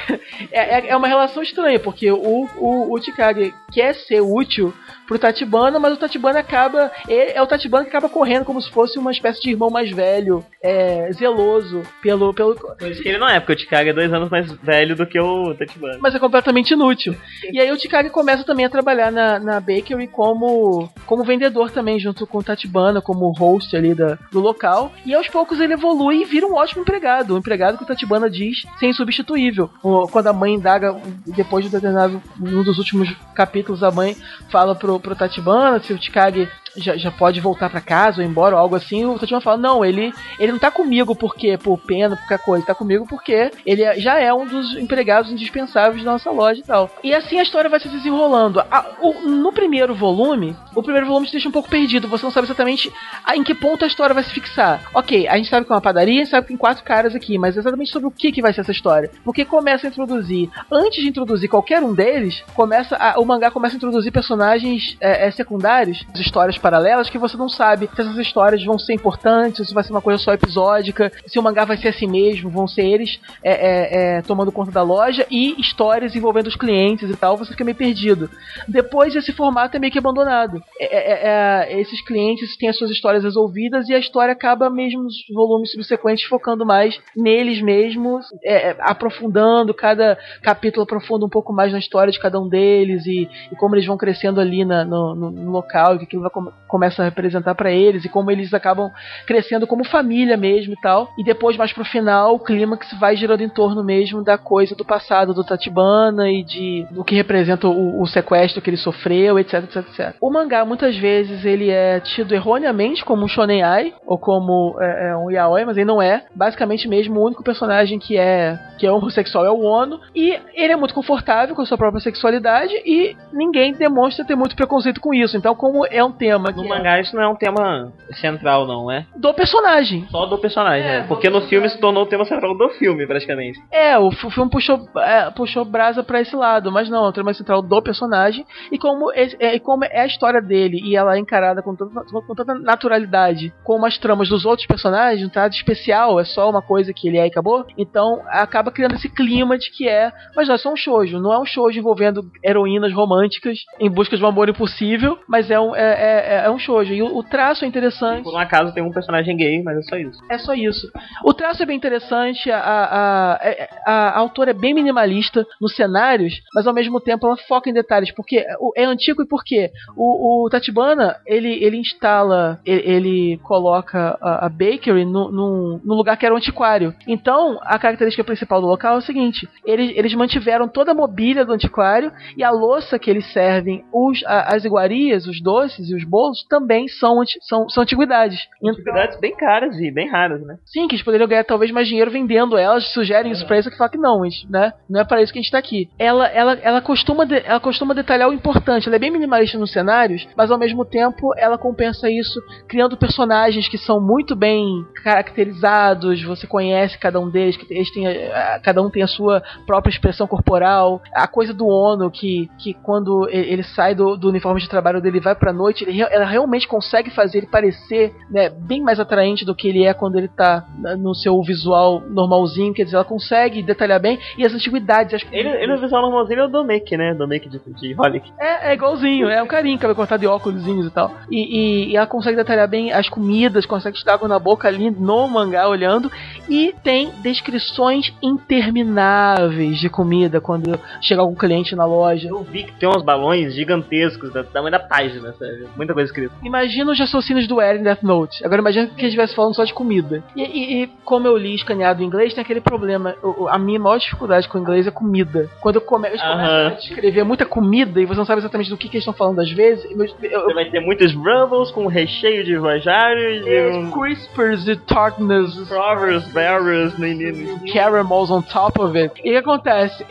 é uma relação estranha, porque o Chikage quer ser útil pro Tachibana, mas o Tachibana é o Tachibana que acaba correndo como se fosse uma espécie de irmão mais velho, zeloso pelo... Coisa que ele não é, porque o Chikage é 2 anos mais velho do que o Tachibana. Mas é completamente inútil. E aí o Chikage começa também a trabalhar na bakery como vendedor também, junto com o Tachibana, como host ali do local. E aos poucos ele evolui e vira um ótimo empregado. Um empregado que o Tachibana diz ser insubstituível. Quando a mãe indaga, depois de determinado, um dos últimos capítulos, a mãe fala pro Tachibana se o Chikage já pode voltar pra casa ou ir embora ou algo assim. O Tachibana fala, não, ele não tá comigo porque por pena, por qualquer coisa, ele tá comigo porque ele já é um dos empregados indispensáveis da nossa loja e tal. E assim a história vai se desenrolando. No primeiro volume te deixa um pouco perdido, você não sabe exatamente em que ponto a história vai se fixar. Ok, a gente sabe que é uma padaria, a gente sabe que tem 4 caras aqui, mas exatamente sobre o que vai ser essa história. Porque começa a introduzir, antes de introduzir qualquer um deles, o mangá começa a introduzir personagens secundários, histórias paralelas, que você não sabe se essas histórias vão ser importantes, se vai ser uma coisa só episódica, se o mangá vai ser assim mesmo, vão ser eles tomando conta da loja e histórias envolvendo os clientes e tal, você fica meio perdido. Depois esse formato é meio que abandonado. Esses clientes têm as suas histórias resolvidas e a história acaba mesmo nos volumes subsequentes focando mais neles mesmos, aprofundando, cada capítulo aprofunda um pouco mais na história de cada um deles e como eles vão crescendo ali no local e o que aquilo vai começa a representar pra eles e como eles acabam crescendo como família mesmo e tal. E depois, mais pro final, o clímax vai girando em torno mesmo da coisa do passado do Tachibana e do que representa o sequestro que ele sofreu, etc, etc, etc. O mangá, muitas vezes, ele é tido erroneamente como um shonen ai ou como um yaoi, mas ele não é. Basicamente mesmo, o único personagem que é homossexual é o Ono, e ele é muito confortável com a sua própria sexualidade e ninguém demonstra ter muito preconceito com isso. Então, como é um tema no mangá, isso não é um tema central, não é? Do personagem. Só do personagem, né? Porque no filme se tornou o tema central do filme, praticamente. O filme puxou brasa pra esse lado, mas não, é o tema central do personagem, e como é a história dele, e ela é encarada com tanta naturalidade, como as tramas dos outros personagens, não tá de especial, é só uma coisa que ele é e acabou, então acaba criando esse clima de que mas não é só um shoujo, não é um shoujo envolvendo heroínas românticas em busca de um amor impossível, mas é um shoujo, e o traço é interessante. E por um acaso tem um personagem gay, mas é só isso. É só isso. O traço é bem interessante, a autora é bem minimalista nos cenários, mas ao mesmo tempo ela foca em detalhes, porque é antigo e por quê? O Tachibana, ele instala, ele coloca a bakery no lugar que era um antiquário. Então, a característica principal do local é o seguinte, eles mantiveram toda a mobília do antiquário e a louça que eles servem, as iguarias, os doces e os bolos também são antiguidades. Antiguidades bem caras e bem raras, né? Sim, que eles poderiam ganhar talvez mais dinheiro vendendo elas, sugerem isso pra isso, que fala que não, né? Não é para isso que a gente tá aqui. Ela costuma detalhar o importante, ela é bem minimalista nos cenários, mas ao mesmo tempo ela compensa isso criando personagens que são muito bem caracterizados, você conhece cada um deles, que cada um tem a sua própria expressão corporal, a coisa do Ono, que quando ele sai do uniforme de trabalho dele e vai pra noite, ela realmente consegue fazer ele parecer, né, bem mais atraente do que ele é quando ele tá no seu visual normalzinho, quer dizer, ela consegue detalhar bem, e as antiguidades, acho que ele no visual normalzinho é o Domeki, né? Domeki de Holic. É igualzinho, é um carinho, cabelo cortado de óculosinhos e tal. E ela consegue detalhar bem as comidas, consegue te dar água na boca ali no mangá olhando, e tem descrições intermináveis de comida quando chega algum cliente na loja. Eu vi que tem uns balões gigantescos do tamanho da página, sabe? Muita coisa escrita. Imagina os raciocínios do Eren em Death Note. Agora imagina que ele estivesse falando só de comida. E como eu li escaneado em inglês, tem aquele problema. A minha maior dificuldade com o inglês é comida. Quando eu começo a descrever muita comida e você não sabe exatamente do que eles estão falando às vezes, você vai ter muitos rumbles com recheio de guajaros e crispers e tartness, strawberries, berries, caramels on top of it. E o que acontece?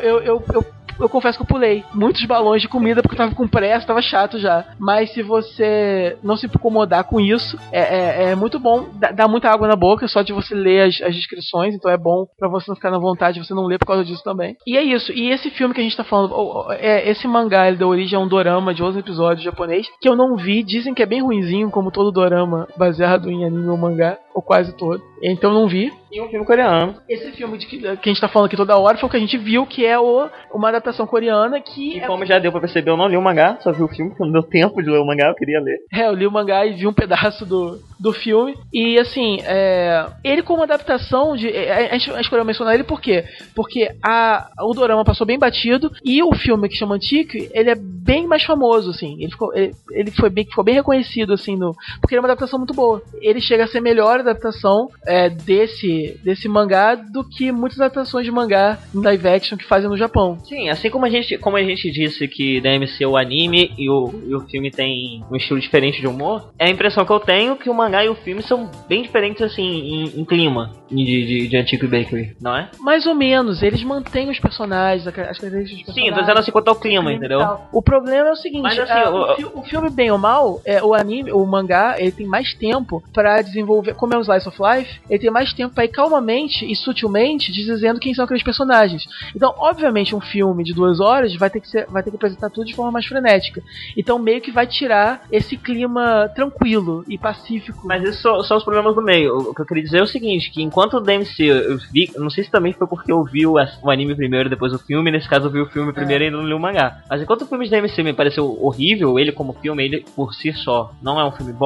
Eu confesso que eu pulei muitos balões de comida porque eu tava com pressa, tava chato já. Mas se você não se incomodar com isso, é muito bom. Dá muita água na boca só de você ler as descrições, então é bom pra você não ficar na vontade, você não ler por causa disso também. E é isso. E esse filme que a gente tá falando, esse mangá, ele deu origem a um dorama de 11 episódios japonês, que eu não vi, dizem que é bem ruinzinho, como todo dorama baseado em anime ou mangá, ou quase todo. Então eu não vi. E um filme coreano. Esse filme que a gente tá falando aqui toda hora foi o que a gente viu, que é uma adaptação coreana que... E como já deu pra perceber, eu não li o mangá, só vi o filme, porque não deu tempo de ler o mangá, eu queria ler. Eu li o mangá e vi um pedaço do filme. E assim, ele como adaptação de... A gente escolheu mencionar ele por quê? Porque o dorama passou bem batido e o filme que chama Antique, ele é bem mais famoso, assim. Ele ficou bem reconhecido, assim, porque ele é uma adaptação muito boa. Ele chega a ser melhor adaptação desse mangá do que muitas adaptações de mangá em live action que fazem no Japão. Sim, assim como a gente disse que deve ser o anime e o filme tem um estilo diferente de humor, é a impressão que eu tenho que o mangá e o filme são bem diferentes, assim, em clima de Antique Bakery, não é? Mais ou menos, eles mantêm os personagens, as características dos personagens. Sim, tô dizendo assim quanto ao clima, entendeu? O problema é o seguinte, mas, assim, o filme, bem ou mal, o anime, o mangá, ele tem mais tempo pra desenvolver, como é um slice of life, ele tem mais tempo pra ir calmamente e sutilmente dizendo quem são aqueles personagens. Então, obviamente, um filme de 2 horas vai ter que apresentar tudo de forma mais frenética. Então, meio que vai tirar esse clima tranquilo e pacífico. Mas esses são os problemas do meio. O que eu queria dizer é o seguinte, que enquanto o DMC, eu vi, não sei se também foi porque eu vi o anime primeiro e depois o filme, nesse caso eu vi o filme primeiro e não li o mangá. Mas enquanto o filme de DMC me pareceu horrível, ele como filme, ele por si só não é um filme bom,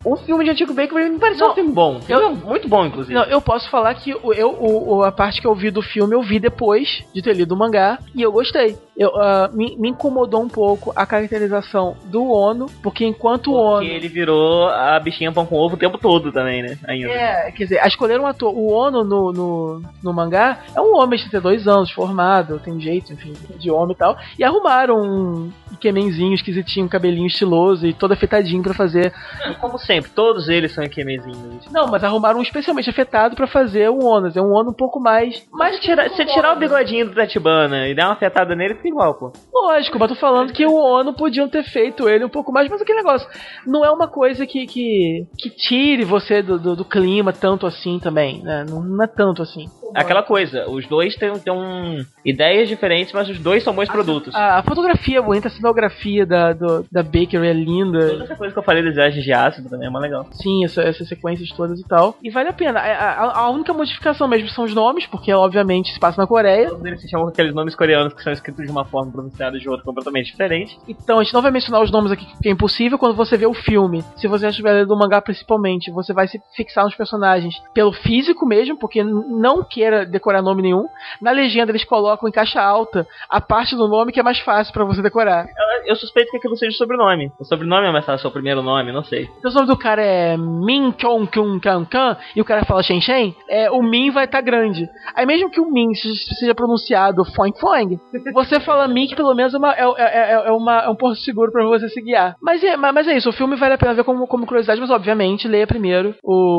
O filme de Antigo Bakery me pareceu um filme bom. Muito bom, inclusive. Não, eu posso falar que a parte que eu vi do filme, eu vi depois de ter lido o mangá, e eu gostei. Me incomodou um pouco a caracterização do Ono, porque enquanto o Ono... Porque ele virou a bichinha pão com ovo o tempo todo também, né? Ainda. Quer dizer, escolheram um ator. O Ono no mangá é um homem de 32 anos, formado, tem jeito, enfim, de homem e tal, e arrumaram um Ikemenzinho esquisitinho, cabelinho estiloso e todo afetadinho pra fazer... Como sempre, todos eles são Ikemenzinhos. Não, mas arrumaram um especialmente afetado pra fazer o Ono. É um Ono um pouco mais... Se tirar o bigodinho do Tatibana e dar uma afetada nele, fica igual, pô. Lógico, mas tô falando que o Ono podiam ter feito ele um pouco mais, mas aquele negócio não é uma coisa que tire você do clima tanto assim também, né? Não é tanto assim. Aquela coisa, os dois têm ideias diferentes, mas os dois são bons produtos. A fotografia é bonita, a cenografia da Bakery é linda. Toda essa coisa que eu falei dos viagens de ácido também é mais legal. Sim, essas sequências todas e tal. E vale a pena. A única modificação mesmo são os nomes, porque obviamente se passa na Coreia. Todos eles se chamam com aqueles nomes coreanos que são escritos de uma forma pronunciada de outra completamente diferente. Então, a gente não vai mencionar os nomes aqui porque é impossível. Quando você vê o filme, se você já estiver lendo o mangá principalmente, você vai se fixar nos personagens pelo físico mesmo, porque não queira decorar nome nenhum. Na legenda eles colocam em caixa alta a parte do nome que é mais fácil pra você decorar. Eu suspeito que aquilo seja o sobrenome. O sobrenome é mais fácil, o primeiro nome, não sei. Então, o nome do cara é Min Chong Kyun Kan Kan e o cara fala Shen Shen, o Min vai estar grande. Aí mesmo que o Min seja pronunciado Foing Foing, você fala Min, que pelo menos é um porto seguro pra você se guiar. Mas é isso, o filme vale a pena ver como curiosidade, mas obviamente leia primeiro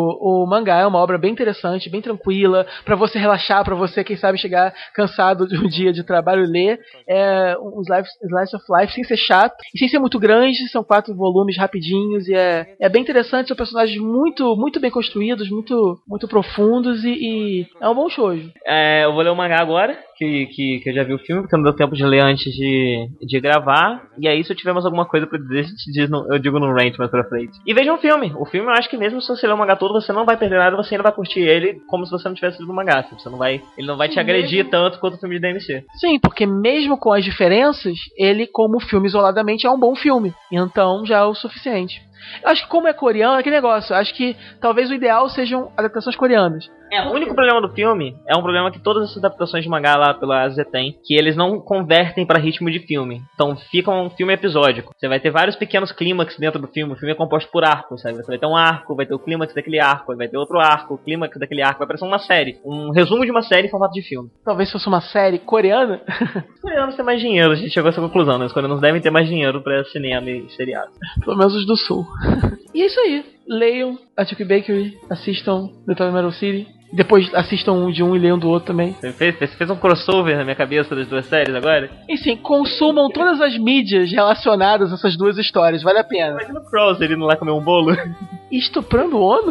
o mangá. É uma obra bem interessante, bem tranquila, pra você relaxar, pra você, quem sabe, chegar cansado de um dia de trabalho e ler. É um slice of life sem ser chato e sem ser muito grande. São 4 volumes rapidinhos e é bem interessante. São personagens muito, muito bem construídos, muito, muito profundos e é um bom shoujo. Eu vou ler o mangá agora, que eu já vi o filme, porque não deu tempo de ler antes de gravar. E aí, se eu tiver mais alguma coisa pra dizer, eu digo no rant mais pra frente. E veja um filme. O filme, eu acho que mesmo se você ler o mangá todo, você não vai perder nada, você ainda vai curtir ele como se você não tivesse lido o mangá. Ele não vai te agredir tanto quanto o filme de DMC. Sim, porque mesmo com as diferenças, ele, como filme isoladamente, é um bom filme. Então, já é o suficiente. Eu acho que como é coreano, é aquele negócio. Eu acho que talvez o ideal sejam adaptações coreanas. O único problema do filme é um problema que todas essas adaptações de mangá lá pela AZ tem, que eles não convertem pra ritmo de filme. Então fica um filme episódico. Você vai ter vários pequenos clímax dentro do filme. O filme é composto por arcos, sabe? Você vai ter um arco, vai ter o clímax daquele arco, vai ter outro arco, o clímax daquele arco. Vai parecer uma série. Um resumo de uma série em formato de filme. Talvez fosse uma série coreana. Os coreanos têm mais dinheiro, a gente chegou a essa conclusão, né? Os coreanos devem ter mais dinheiro pra cinema e seriado. Pelo menos os do sul. E é isso aí. Leiam Antigo Bakery, assistam Little Metal City. Depois assistam um de um e leiam do outro também. Você fez um crossover na minha cabeça das duas séries agora? E sim, consumam todas as mídias relacionadas a essas duas histórias, vale a pena. Imagina o Cross ele indo lá comer um bolo. Estuprando o Ono?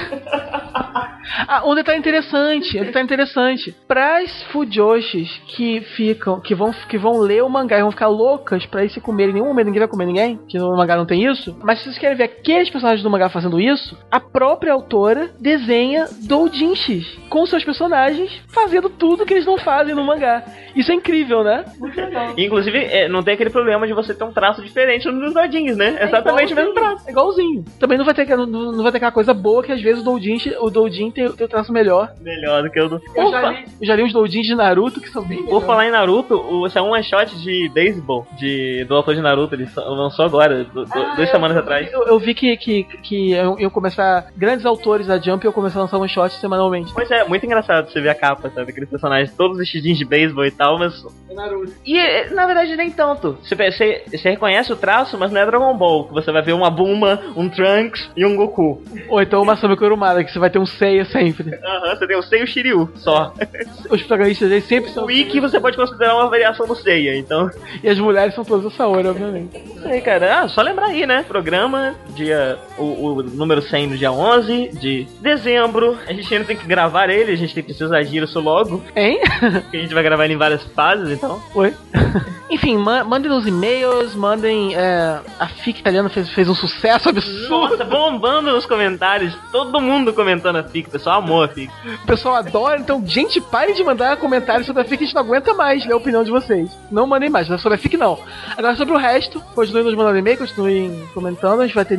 Um detalhe interessante. Pras fujoshis que vão ler o mangá e vão ficar loucas pra ir se comer, em nenhum momento ninguém vai comer ninguém, que no mangá não tem isso. Mas se vocês querem ver aqueles personagens do mangá fazendo isso, a própria autora desenha doujinshis com seus personagens fazendo tudo que eles não fazem no mangá. Isso é incrível, né? Muito legal. Inclusive, não tem aquele problema de você ter um traço diferente nos doujins, né? É exatamente o mesmo traço. É igualzinho. Também não vai ter aquela coisa boa que às vezes o doujin tem o traço melhor. Melhor do que o do... Eu já li uns doujins de Naruto que são bem... Por falar em Naruto, esse é um one shot de beisebol do autor de Naruto. Ele lançou agora, 2 semanas atrás. Eu vi que iam começar... Grandes autores da Jump iam começar a lançar one shot semanalmente. Pois é, muito engraçado você ver a capa, sabe? Aqueles personagens todos vestidinhos de beisebol e tal, mas... É Naruto. E, na verdade, nem tanto. Você reconhece o traço, mas não é Dragon Ball. Que você vai ver uma Bulma, um Trunks e um Goku. Ou então uma Masami Kurumada, que você vai ter um Seiya sempre. Você tem o Seiya e o Shiryu, só. Os protagonistas deles sempre são... O Ikki você pode considerar uma variação do Seiya, então... E as mulheres são todas o Saori, obviamente. Isso aí, cara. Só lembrar aí, né? Programa, o número 100 no dia 11 de dezembro. A gente ainda tem que gravar ele, a gente precisa agir isso logo. Hein? Porque a gente vai gravar ele em várias fases, então. Oi? Enfim, mandem nos e-mails, mandem... a FIC italiana fez um sucesso absurdo. Nossa, bombando nos comentários. Todo mundo comentando a FIC. O pessoal amou a FIC. O pessoal adora, então, gente, parem de mandar comentários sobre a FIC, a gente não aguenta mais ler a opinião de vocês. Não mandem mais, sobre a FIC não. Agora, sobre o resto, continuem nos mandando e-mail, continuem comentando, a gente vai ter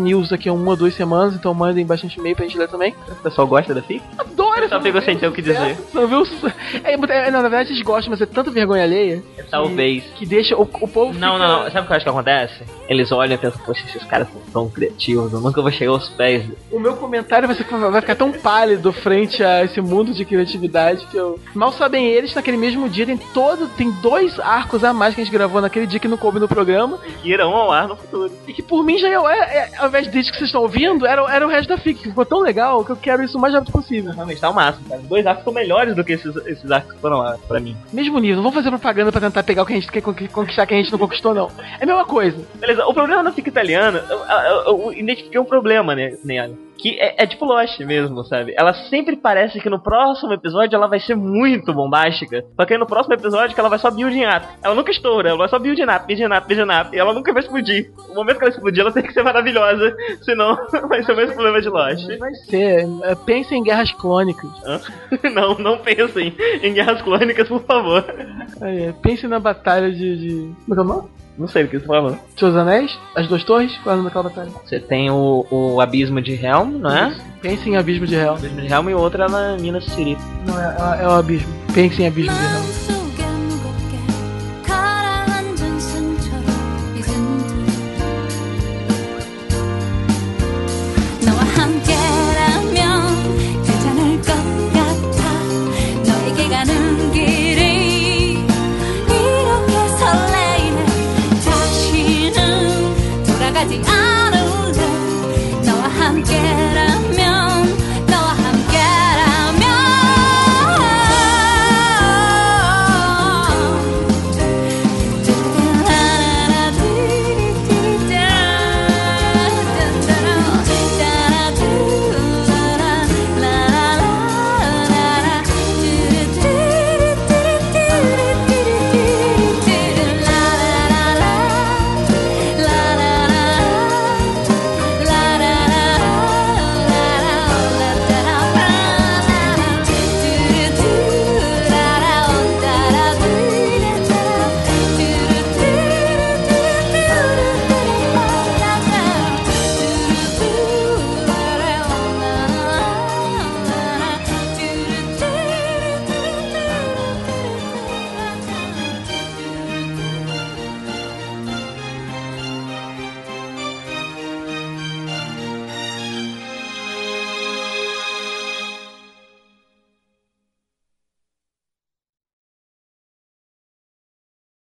news daqui a 1 ou 2 semanas, então mandem bastante e-mail pra gente ler também. O pessoal gosta da FIC? Adoro Só ficou sem ter o que dizer. Não, viu? Não, na verdade eles gostam, mas é tanta vergonha alheia. Talvez. Que deixa o povo. Não. Sabe o que eu acho que acontece? Eles olham e pensam, poxa, esses caras são tão criativos, eu nunca vou chegar aos pés. O meu comentário vai ficar tão pálido frente a esse mundo de criatividade que eu. Mal sabem eles, naquele mesmo dia tem 2 arcos a mais que a gente gravou naquele dia que não coube no programa. Que irão ao ar no futuro. E que por mim já ao invés disso que vocês estão ouvindo, era o resto da FIC, que ficou tão legal que eu quero isso o mais rápido possível. Realmente tá o máximo, cara. Os 2 arcos estão melhores do que esses arcos que foram lá, pra mim. Mesmo nível, não vamos fazer propaganda pra tentar pegar o que a gente quer conquistar que a gente não conquistou, não. É a mesma coisa. Beleza, o problema da FIC italiana, eu identifiquei um problema, né, nela. Que é tipo Lost mesmo, sabe? Ela sempre parece que no próximo episódio ela vai ser muito bombástica. Só que aí no próximo episódio que ela vai só building up. Ela nunca estoura, ela vai só building up. E ela nunca vai explodir. No momento que ela explodir, ela tem que ser maravilhosa. Senão vai ser o mesmo problema de Lost. Vai ser. Pense em Guerras Clônicas. Não pensem em Guerras Clônicas, por favor. Pense na batalha de... Como é que é o nome? Não sei do que você tá falando. Seus Anéis? As 2 torres? Qual é o nome daquela batalha? Você tem o Abismo de Helm, não é? Pense em Abismo de Helm. Abismo de Helm e outra é na Minas Tirith. Não, é o Abismo. Pense em Abismo de Helm.